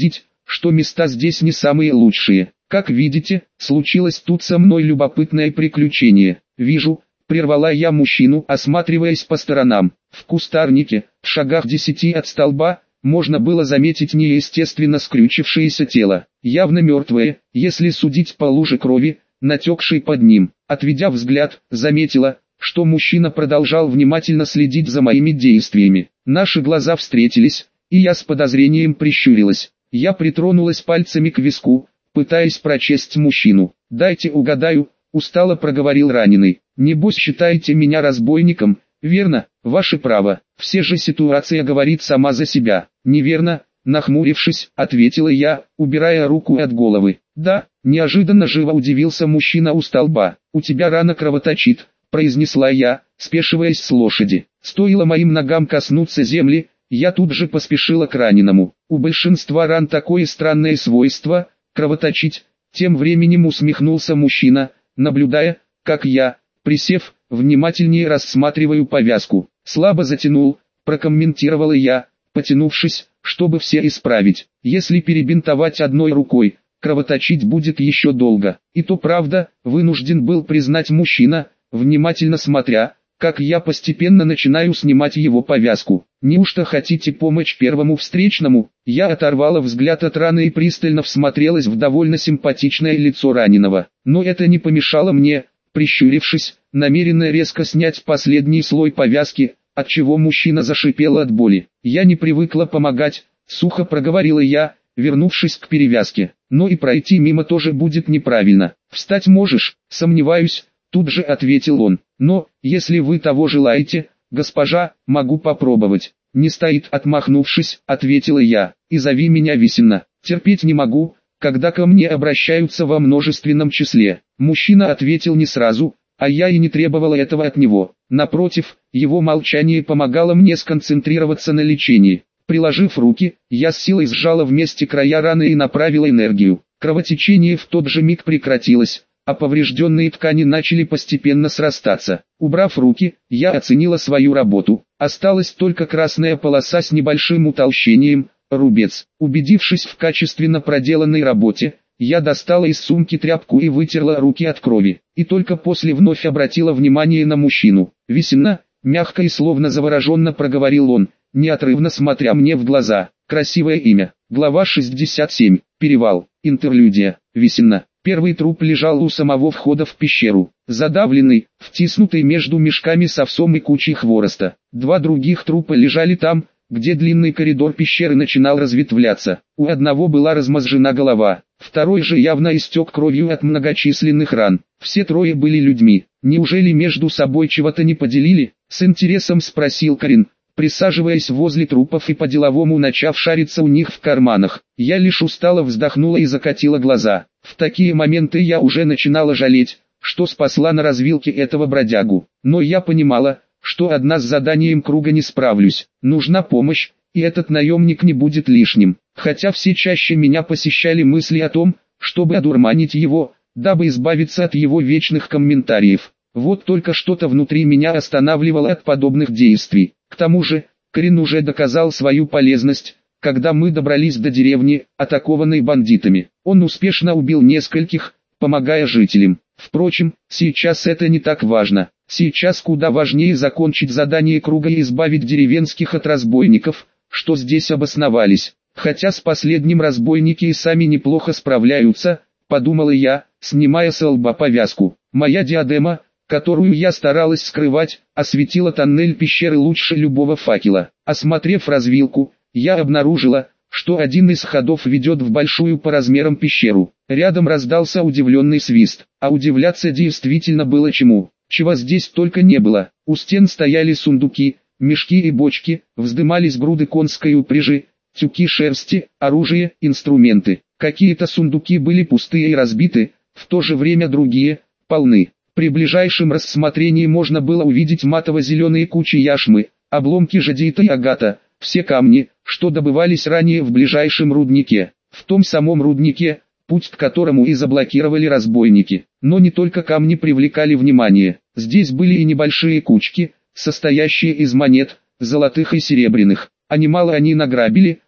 что места здесь не самые лучшие. Как видите, случилось тут со мной любопытное приключение. Вижу, прервала я мужчину, осматриваясь по сторонам. В кустарнике, в шагах 10 от столба, можно было заметить неестественно скрючившееся тело, явно мертвое, если судить по луже крови, натекшей под ним. Отведя взгляд, заметила, что мужчина продолжал внимательно следить за моими действиями. Наши глаза встретились, и я с подозрением прищурилась. Я притронулась пальцами к виску, пытаясь прочесть мужчину. «Дайте угадаю», — устало проговорил раненый. «Небось считаете меня разбойником?» «Верно, ваше право. Все же ситуация говорит сама за себя». «Неверно», — нахмурившись, ответила я, убирая руку от головы. «Да», — неожиданно живо удивился мужчина у столба. «У тебя рана кровоточит», — произнесла я, спешиваясь с лошади. Стоило моим ногам коснуться земли, я тут же поспешила к раненому. У большинства ран такое странное свойство — кровоточить. Тем временем усмехнулся мужчина, наблюдая, как я, присев, внимательнее рассматриваю повязку. «Слабо затянул», — прокомментировала я, потянувшись, чтобы все исправить. «Если перебинтовать одной рукой, кровоточить будет еще долго». И то правда, вынужден был признать мужчина, внимательно смотря, как я постепенно начинаю снимать его повязку. «Неужто хотите помочь первому встречному?» Я оторвала взгляд от раны и пристально всмотрелась в довольно симпатичное лицо раненого. Но это не помешало мне, прищурившись, намеренно резко снять последний слой повязки, отчего мужчина зашипел от боли. «Я не привыкла помогать», — сухо проговорила я, вернувшись к перевязке. «Но и пройти мимо тоже будет неправильно. Встать можешь?» «Сомневаюсь», — тут же ответил он. «Но, если вы того желаете, госпожа, могу попробовать». «Не стоит», — отмахнувшись, ответила я. «И зови меня Висина. Терпеть не могу, когда ко мне обращаются во множественном числе». Мужчина ответил не сразу, а я и не требовала этого от него. Напротив, его молчание помогало мне сконцентрироваться на лечении. Приложив руки, я с силой сжала вместе края раны и направила энергию. Кровотечение в тот же миг прекратилось, а поврежденные ткани начали постепенно срастаться. Убрав руки, я оценила свою работу. Осталась только красная полоса с небольшим утолщением, рубец. Убедившись в качественно проделанной работе, я достала из сумки тряпку и вытерла руки от крови. И только после вновь обратила внимание на мужчину. «Висина», — мягко и словно завороженно проговорил он, неотрывно смотря мне в глаза. «Красивое имя». Глава 67. Перевал. Интерлюдия. Висина. Первый труп лежал у самого входа в пещеру, задавленный, втиснутый между мешками с овсом и кучей хвороста. Два других трупа лежали там, где длинный коридор пещеры начинал разветвляться. У одного была размозжена голова, второй же явно истек кровью от многочисленных ран. Все трое были людьми. «Неужели между собой чего-то не поделили?» — с интересом спросил Карин, присаживаясь возле трупов и по-деловому начав шариться у них в карманах. Я лишь устало вздохнула и закатила глаза. В такие моменты я уже начинала жалеть, что спасла на развилке этого бродягу. Но я понимала, что одна с заданием круга не справлюсь. Нужна помощь, и этот наемник не будет лишним. Хотя все чаще меня посещали мысли о том, чтобы одурманить его, дабы избавиться от его вечных комментариев. Вот только что-то внутри меня останавливало от подобных действий. К тому же, Карин уже доказал свою полезность, когда мы добрались до деревни, атакованной бандитами. Он успешно убил нескольких, помогая жителям. Впрочем, сейчас это не так важно. Сейчас куда важнее закончить задание круга и избавить деревенских от разбойников, что здесь обосновались. Хотя с последним разбойники и сами неплохо справляются, подумала я, снимая с лба повязку. Моя диадема, которую я старалась скрывать, осветила тоннель пещеры лучше любого факела. Осмотрев развилку, я обнаружила, что один из ходов ведет в большую по размерам пещеру. Рядом раздался удивленный свист, а удивляться действительно было чему. Чего здесь только не было. У стен стояли сундуки, мешки и бочки, вздымались груды конской упряжи, тюки шерсти, оружие, инструменты. Какие-то сундуки были пустые и разбиты, в то же время другие – полны. При ближайшем рассмотрении можно было увидеть матово-зеленые кучи яшмы, обломки жадиита и агата, все камни, что добывались ранее в ближайшем руднике. В том самом руднике, путь к которому и заблокировали разбойники. Но не только камни привлекали внимание. Здесь были и небольшие кучки, состоящие из монет, золотых и серебряных. А немало они награбили,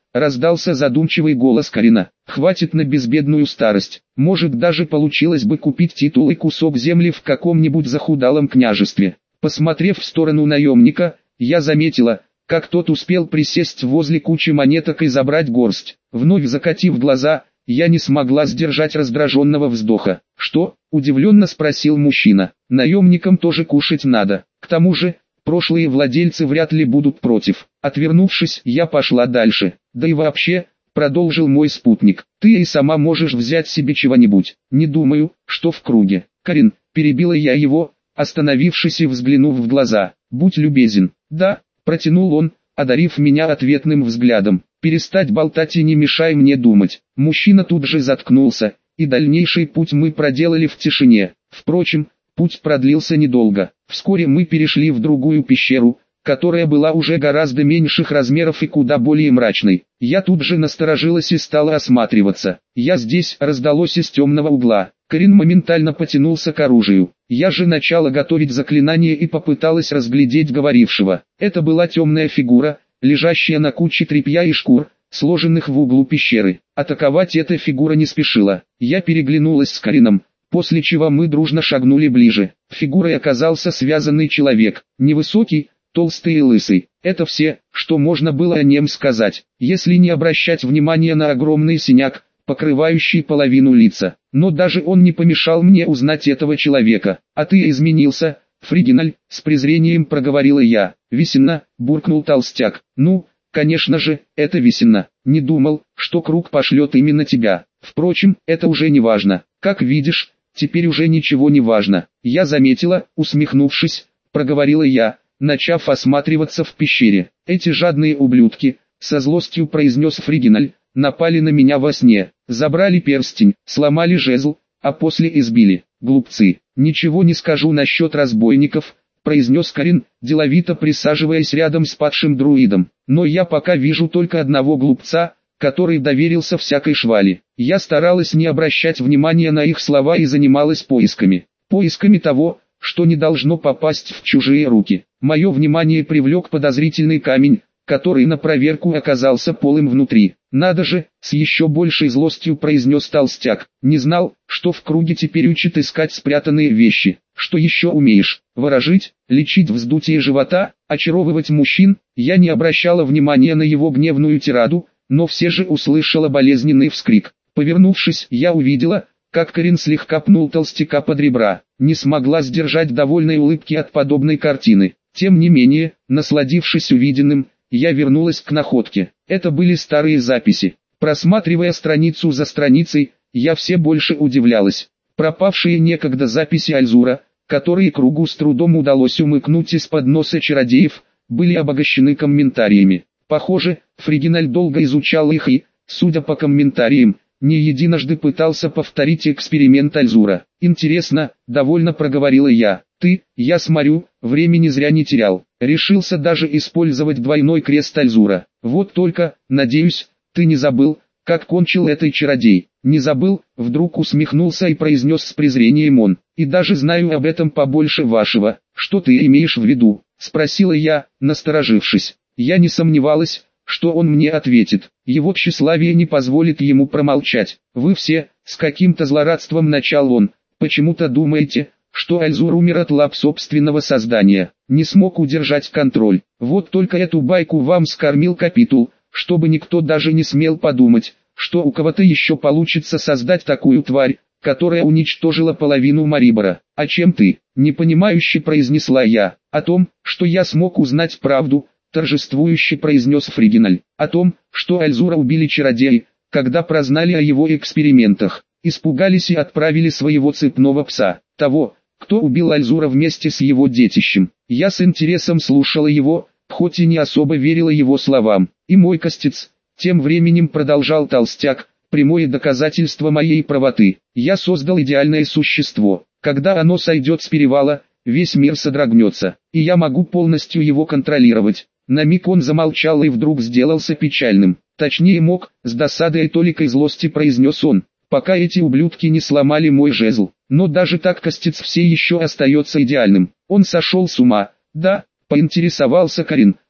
раздался задумчивый голос Карина. Хватит на безбедную старость. Может, даже получилось бы купить титул и кусок земли в каком-нибудь захудалом княжестве. Посмотрев в сторону наемника, я заметила, как тот успел присесть возле кучи монеток и забрать горсть. Вновь закатив глаза, я не смогла сдержать раздраженного вздоха. «Что?» – удивленно спросил мужчина. «Наемникам тоже кушать надо. К тому же, прошлые владельцы вряд ли будут против». Отвернувшись, я пошла дальше. «Да и вообще», – продолжил мой спутник, – «ты и сама можешь взять себе чего-нибудь. Не думаю, что в круге». «Карин», – перебила я его, остановившись и взглянув в глаза. «Будь любезен». «Да», – протянул он, одарив меня ответным взглядом. «Перестать болтать и не мешай мне думать». Мужчина тут же заткнулся, и дальнейший путь мы проделали в тишине. Впрочем, путь продлился недолго. Вскоре мы перешли в другую пещеру, которая была уже гораздо меньших размеров и куда более мрачной. Я тут же насторожилась и стала осматриваться. «Я здесь», раздалось из темного угла. Карин моментально потянулся к оружию. Я же начала готовить заклинание и попыталась разглядеть говорившего. Это была темная фигура, лежащая на куче тряпья и шкур, сложенных в углу пещеры. Атаковать эта фигура не спешила. Я переглянулась с Карином, после чего мы дружно шагнули ближе. Фигурой оказался связанный человек, невысокий, толстый и лысый. Это все, что можно было о нем сказать, если не обращать внимания на огромный синяк, покрывающий половину лица. Но даже он не помешал мне узнать этого человека. «А ты изменился, Фригиналь», — с презрением проговорила я. «Весенно», — буркнул толстяк. «Ну, конечно же, это весенно. Не думал, что круг пошлет именно тебя. Впрочем, это уже не важно. Как видишь, теперь уже ничего не важно». «Я заметила», — усмехнувшись, проговорила я, начав осматриваться в пещере. «Эти жадные ублюдки», — со злостью произнес Фригиналь, — «напали на меня во сне, забрали перстень, сломали жезл, а после избили. Глупцы. Ничего не скажу насчет разбойников», — произнес Карин, деловито присаживаясь рядом с падшим друидом. «Но я пока вижу только одного глупца, который доверился всякой швали». Я старалась не обращать внимания на их слова и занималась поисками. Поисками того, что не должно попасть в чужие руки. Мое внимание привлек подозрительный камень, который на проверку оказался полым внутри. «Надо же», — с еще большей злостью произнес толстяк. «Не знал, что в круге теперь учат искать спрятанные вещи. Что еще умеешь? Ворожить, лечить вздутие живота, очаровывать мужчин?» Я не обращала внимания на его гневную тираду, но все же услышала болезненный вскрик. Повернувшись, я увидела, как Карин слегка пнул толстяка под ребра. Не смогла сдержать довольной улыбки от подобной картины. Тем не менее, насладившись увиденным, я вернулась к находке. Это были старые записи. Просматривая страницу за страницей, я все больше удивлялась. Пропавшие некогда записи Альзура, которые кругу с трудом удалось умыкнуть из-под носа чародеев, были обогащены комментариями. Похоже, Фригиналь долго изучал их и, судя по комментариям, не единожды пытался повторить эксперимент Альзура. «Интересно», — довольно проговорила я. Я смотрю, времени зря не терял. Решился даже использовать двойной крест Альзура. Вот только, надеюсь, ты не забыл, как кончил этот чародей». «Не забыл», — вдруг усмехнулся и произнес с презрением он. «И даже знаю об этом побольше вашего». «Что ты имеешь в виду?» — спросила я, насторожившись. Я не сомневалась, что он мне ответит. Его тщеславие не позволит ему промолчать. «Вы все», — с каким-то злорадством начал он, — «почему-то думаете, что Альзур умер от лап собственного создания, не смог удержать контроль. Вот только эту байку вам скормил Капитул, чтобы никто даже не смел подумать, что у кого-то еще получится создать такую тварь, которая уничтожила половину Марибора. А чем ты?» — непонимающе произнесла я. «О том, что я смог узнать правду», — торжествующе произнес Фригиналь. «О том, что Альзура убили чародеи, когда прознали о его экспериментах, испугались и отправили своего цепного пса, того, кто убил Альзура вместе с его детищем». Я с интересом слушала его, хоть и не особо верила его словам. «И мой костец», — тем временем продолжал толстяк, — «прямое доказательство моей правоты. Я создал идеальное существо. Когда оно сойдет с перевала, весь мир содрогнется, и я могу полностью его контролировать». На миг он замолчал и вдруг сделался печальным. Точнее мог, с досадой и толикой злости произнес он, «пока эти ублюдки не сломали мой жезл. Но даже так костец все еще остается идеальным». Он сошел с ума. «Да», — поинтересовался Карин,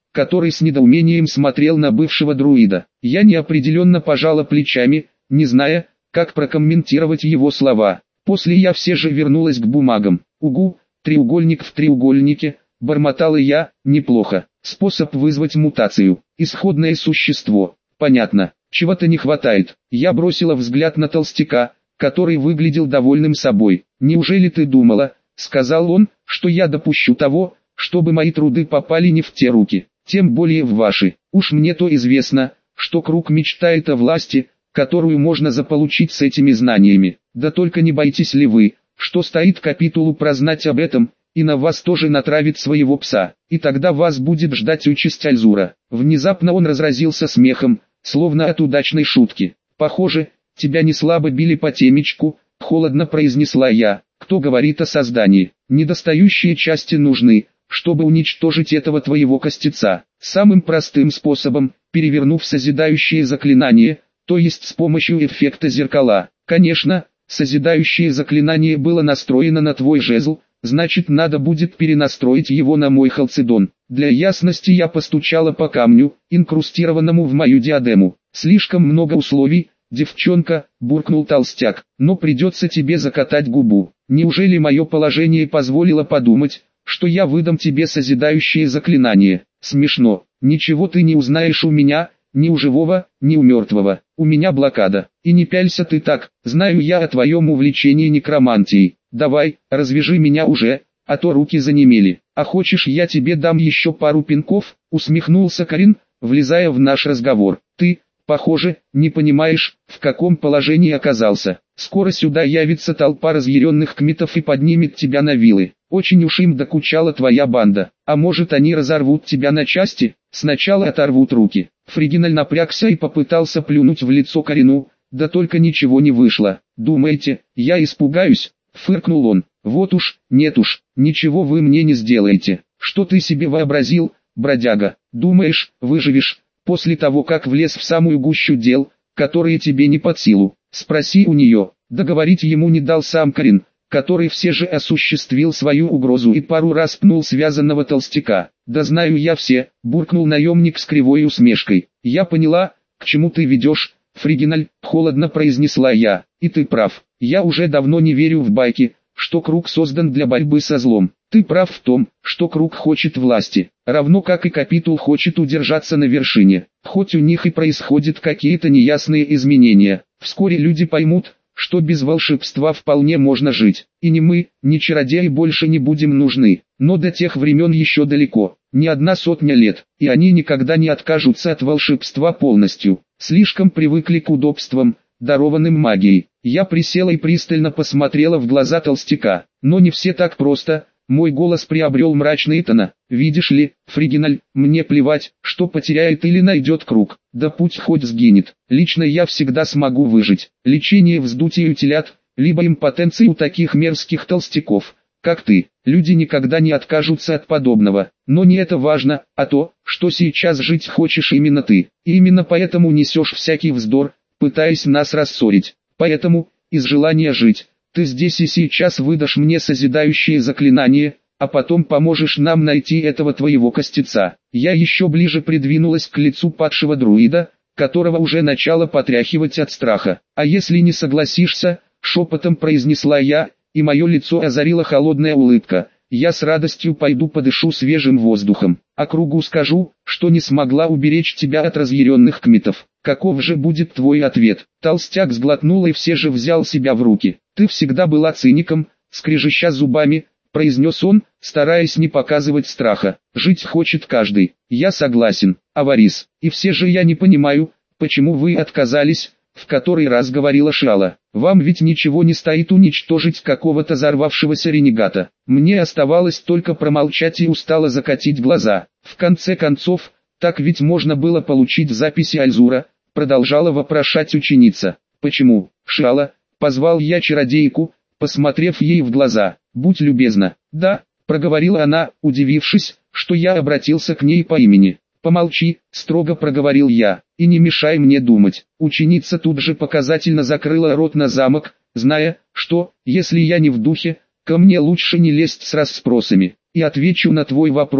который с недоумением смотрел на бывшего друида. Я неопределенно пожала плечами, не зная, как прокомментировать его слова. После я все же вернулась к бумагам. «Угу, треугольник в треугольнике», — бормотала я, «неплохо. Способ вызвать мутацию. Исходное существо. Понятно. Чего-то не хватает». Я бросила взгляд на толстяка, который выглядел довольным собой. «Неужели ты думала, — сказал он, — что я допущу того, чтобы мои труды попали не в те руки, тем более в ваши? Уж мне-то известно, что круг мечтает о власти, которую можно заполучить с этими знаниями. Да только не боитесь ли вы, что стоит капитулу прознать об этом, и на вас тоже натравит своего пса, и тогда вас будет ждать участь Альзура». Внезапно он разразился смехом, словно от удачной шутки. «Похоже, тебя не слабо били по темечку», — холодно произнесла я. «Кто говорит о создании? Недостающие части нужны, чтобы уничтожить этого твоего костеца. Самым простым способом, перевернув созидающее заклинание, то есть с помощью эффекта зеркала. Конечно, созидающее заклинание было настроено на твой жезл, значит надо будет перенастроить его на мой халцедон». Для ясности я постучала по камню, инкрустированному в мою диадему. «Слишком много условий, девчонка», — буркнул толстяк, — «но придется тебе закатать губу. Неужели мое положение позволило подумать, что я выдам тебе созидающее заклинание? Смешно. Ничего ты не узнаешь у меня, ни у живого, ни у мертвого. У меня блокада. И не пялься ты так, знаю я о твоем увлечении некромантией. Давай, развяжи меня уже, а то руки занемели. А хочешь, я тебе дам еще пару пинков?» — усмехнулся Карин, влезая в наш разговор. «Ты, похоже, не понимаешь, в каком положении оказался. Скоро сюда явится толпа разъяренных кметов и поднимет тебя на вилы. Очень уж им докучала твоя банда. А может, они разорвут тебя на части? Сначала оторвут руки». Фригиналь напрягся и попытался плюнуть в лицо Карину, да только ничего не вышло. «Думаете, я испугаюсь?» — фыркнул он. «Вот уж, нет уж, ничего вы мне не сделаете. Что ты себе вообразил, бродяга? Думаешь, выживешь после того, как влез в самую гущу дел, которые тебе не под силу? Спроси у нее». Договорить ему не дал сам Карин, который все же осуществил свою угрозу и пару раз пнул связанного толстяка. «Да знаю я все», — буркнул наемник с кривой усмешкой. «Я поняла, к чему ты ведешь, Фригиналь», — холодно произнесла я. «И ты прав, я уже давно не верю в байки, что круг создан для борьбы со злом. Ты прав в том, что круг хочет власти, равно как и капитул хочет удержаться на вершине. Хоть у них и происходят какие-то неясные изменения, вскоре люди поймут, что без волшебства вполне можно жить, и ни мы, ни чародеи больше не будем нужны. Но до тех времен еще далеко, не 100 лет, и они никогда не откажутся от волшебства полностью. Слишком привыкли к удобствам, дарованным магией». Я присела и пристально посмотрела в глаза толстяка. «Но не все так просто». Мой голос приобрел мрачные тона. «Видишь ли, Фригиналь, мне плевать, что потеряет или найдет круг, да путь хоть сгинет. Лично я всегда смогу выжить. Лечение вздутия у телят, либо импотенции у таких мерзких толстяков, как ты. Люди никогда не откажутся от подобного. Но не это важно, а то, что сейчас жить хочешь именно ты. И именно поэтому несешь всякий вздор, пытаясь нас рассорить. Поэтому, из желания жить, ты здесь и сейчас выдашь мне созидающее заклинание, а потом поможешь нам найти этого твоего костеца». Я еще ближе придвинулась к лицу падшего друида, которого уже начало потряхивать от страха. «А если не согласишься?» — шепотом произнесла я, и мое лицо озарила холодная улыбка. «Я с радостью пойду подышу свежим воздухом, а кругу скажу, что не смогла уберечь тебя от разъяренных кметов. Каков же будет твой ответ?» Толстяк сглотнул и все же взял себя в руки. «Ты всегда была циником», — скрежеща зубами, произнес он, стараясь не показывать страха. «Жить хочет каждый. Я согласен, Аварис. И все же я не понимаю, почему вы отказались», — в который раз говорила Шала. «Вам ведь ничего не стоит уничтожить какого-то взорвавшегося ренегата». Мне оставалось только промолчать и устало закатить глаза. «В конце концов, так ведь можно было получить записи Альзура», — продолжала вопрошать ученица. «Почему, Шала?» — позвал я чародейку, посмотрев ей в глаза. «Будь любезна». «Да», — проговорила она, удивившись, что я обратился к ней по имени. «Помолчи», — строго проговорил я, — «и не мешай мне думать». Ученица тут же показательно закрыла рот на замок, зная, что, если я не в духе, ко мне лучше не лезть с расспросами. «И отвечу на твой вопрос»,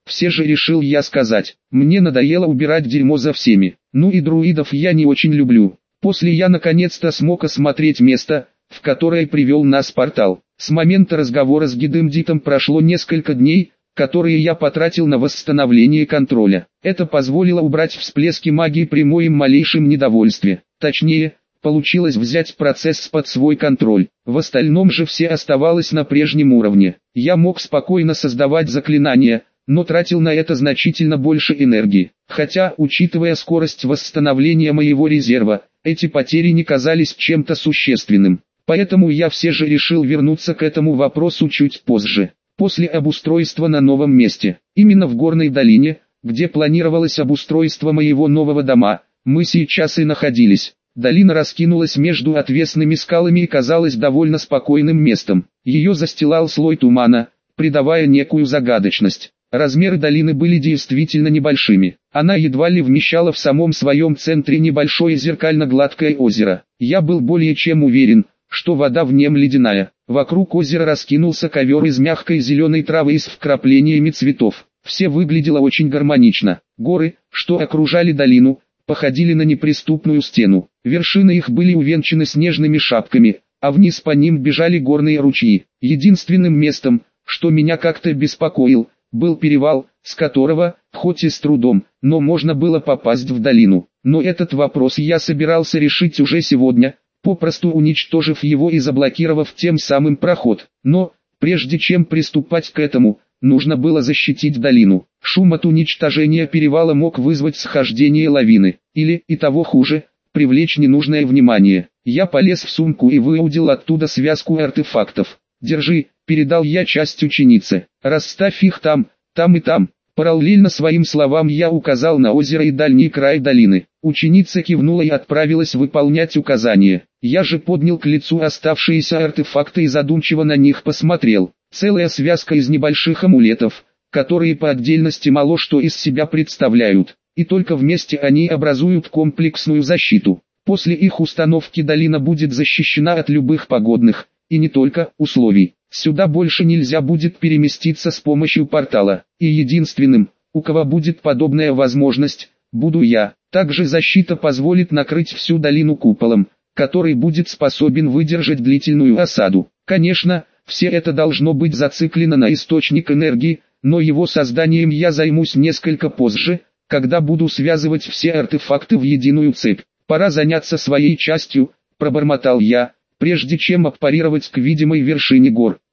Все же решил я сказать. Мне надоело убирать дерьмо за всеми. Ну и друидов я не очень люблю. После я наконец-то смог осмотреть место, в которое привел нас портал. С момента разговора с Гидым Дитом прошло несколько дней, которые я потратил на восстановление контроля. Это позволило убрать всплески магии при моем малейшем недовольстве. Точнее, получилось взять процесс под свой контроль. В остальном же все оставалось на прежнем уровне. Я мог спокойно создавать заклинания, но тратил на это значительно больше энергии. Хотя, учитывая скорость восстановления моего резерва, эти потери не казались чем-то существенным. Поэтому я все же решил вернуться к этому вопросу чуть позже. После обустройства на новом месте, именно в горной долине, где планировалось обустройство моего нового дома, мы сейчас и находились. Долина раскинулась между отвесными скалами и казалась довольно спокойным местом. Ее застилал слой тумана, придавая некую загадочность. Размеры долины были действительно небольшими. Она едва ли вмещала в самом своем центре небольшое зеркально-гладкое озеро. Я был более чем уверен, что вода в нем ледяная. Вокруг озера раскинулся ковер из мягкой зеленой травы и с вкраплениями цветов. Все выглядело очень гармонично. Горы, что окружали долину, походили на неприступную стену. Вершины их были увенчаны снежными шапками, а вниз по ним бежали горные ручьи. Единственным местом, что меня как-то беспокоил, был перевал, с которого, хоть и с трудом, но можно было попасть в долину. Но этот вопрос я собирался решить уже сегодня, попросту уничтожив его и заблокировав тем самым проход. Но, прежде чем приступать к этому, нужно было защитить долину. Шум от уничтожения перевала мог вызвать схождение лавины, или, и того хуже, привлечь ненужное внимание. Я полез в сумку и выудил оттуда связку артефактов. «Держи», — передал я часть ученице. «Расставь их там, там и там». Параллельно своим словам я указал на озеро и дальний край долины. Ученица кивнула и отправилась выполнять указания. Я же поднял к лицу оставшиеся артефакты и задумчиво на них посмотрел. Целая связка из небольших амулетов, которые по отдельности мало что из себя представляют, и только вместе они образуют комплексную защиту. После их установки долина будет защищена от любых погодных, и не только, условий. Сюда больше нельзя будет переместиться с помощью портала, и единственным, у кого будет подобная возможность, буду я. Также защита позволит накрыть всю долину куполом, который будет способен выдержать длительную осаду. Конечно, все это должно быть зациклено на источник энергии, но его созданием я займусь несколько позже, когда буду связывать все артефакты в единую цепь. Пора заняться своей частью, пробормотал я, прежде чем аппарировать к видимой вершине гор.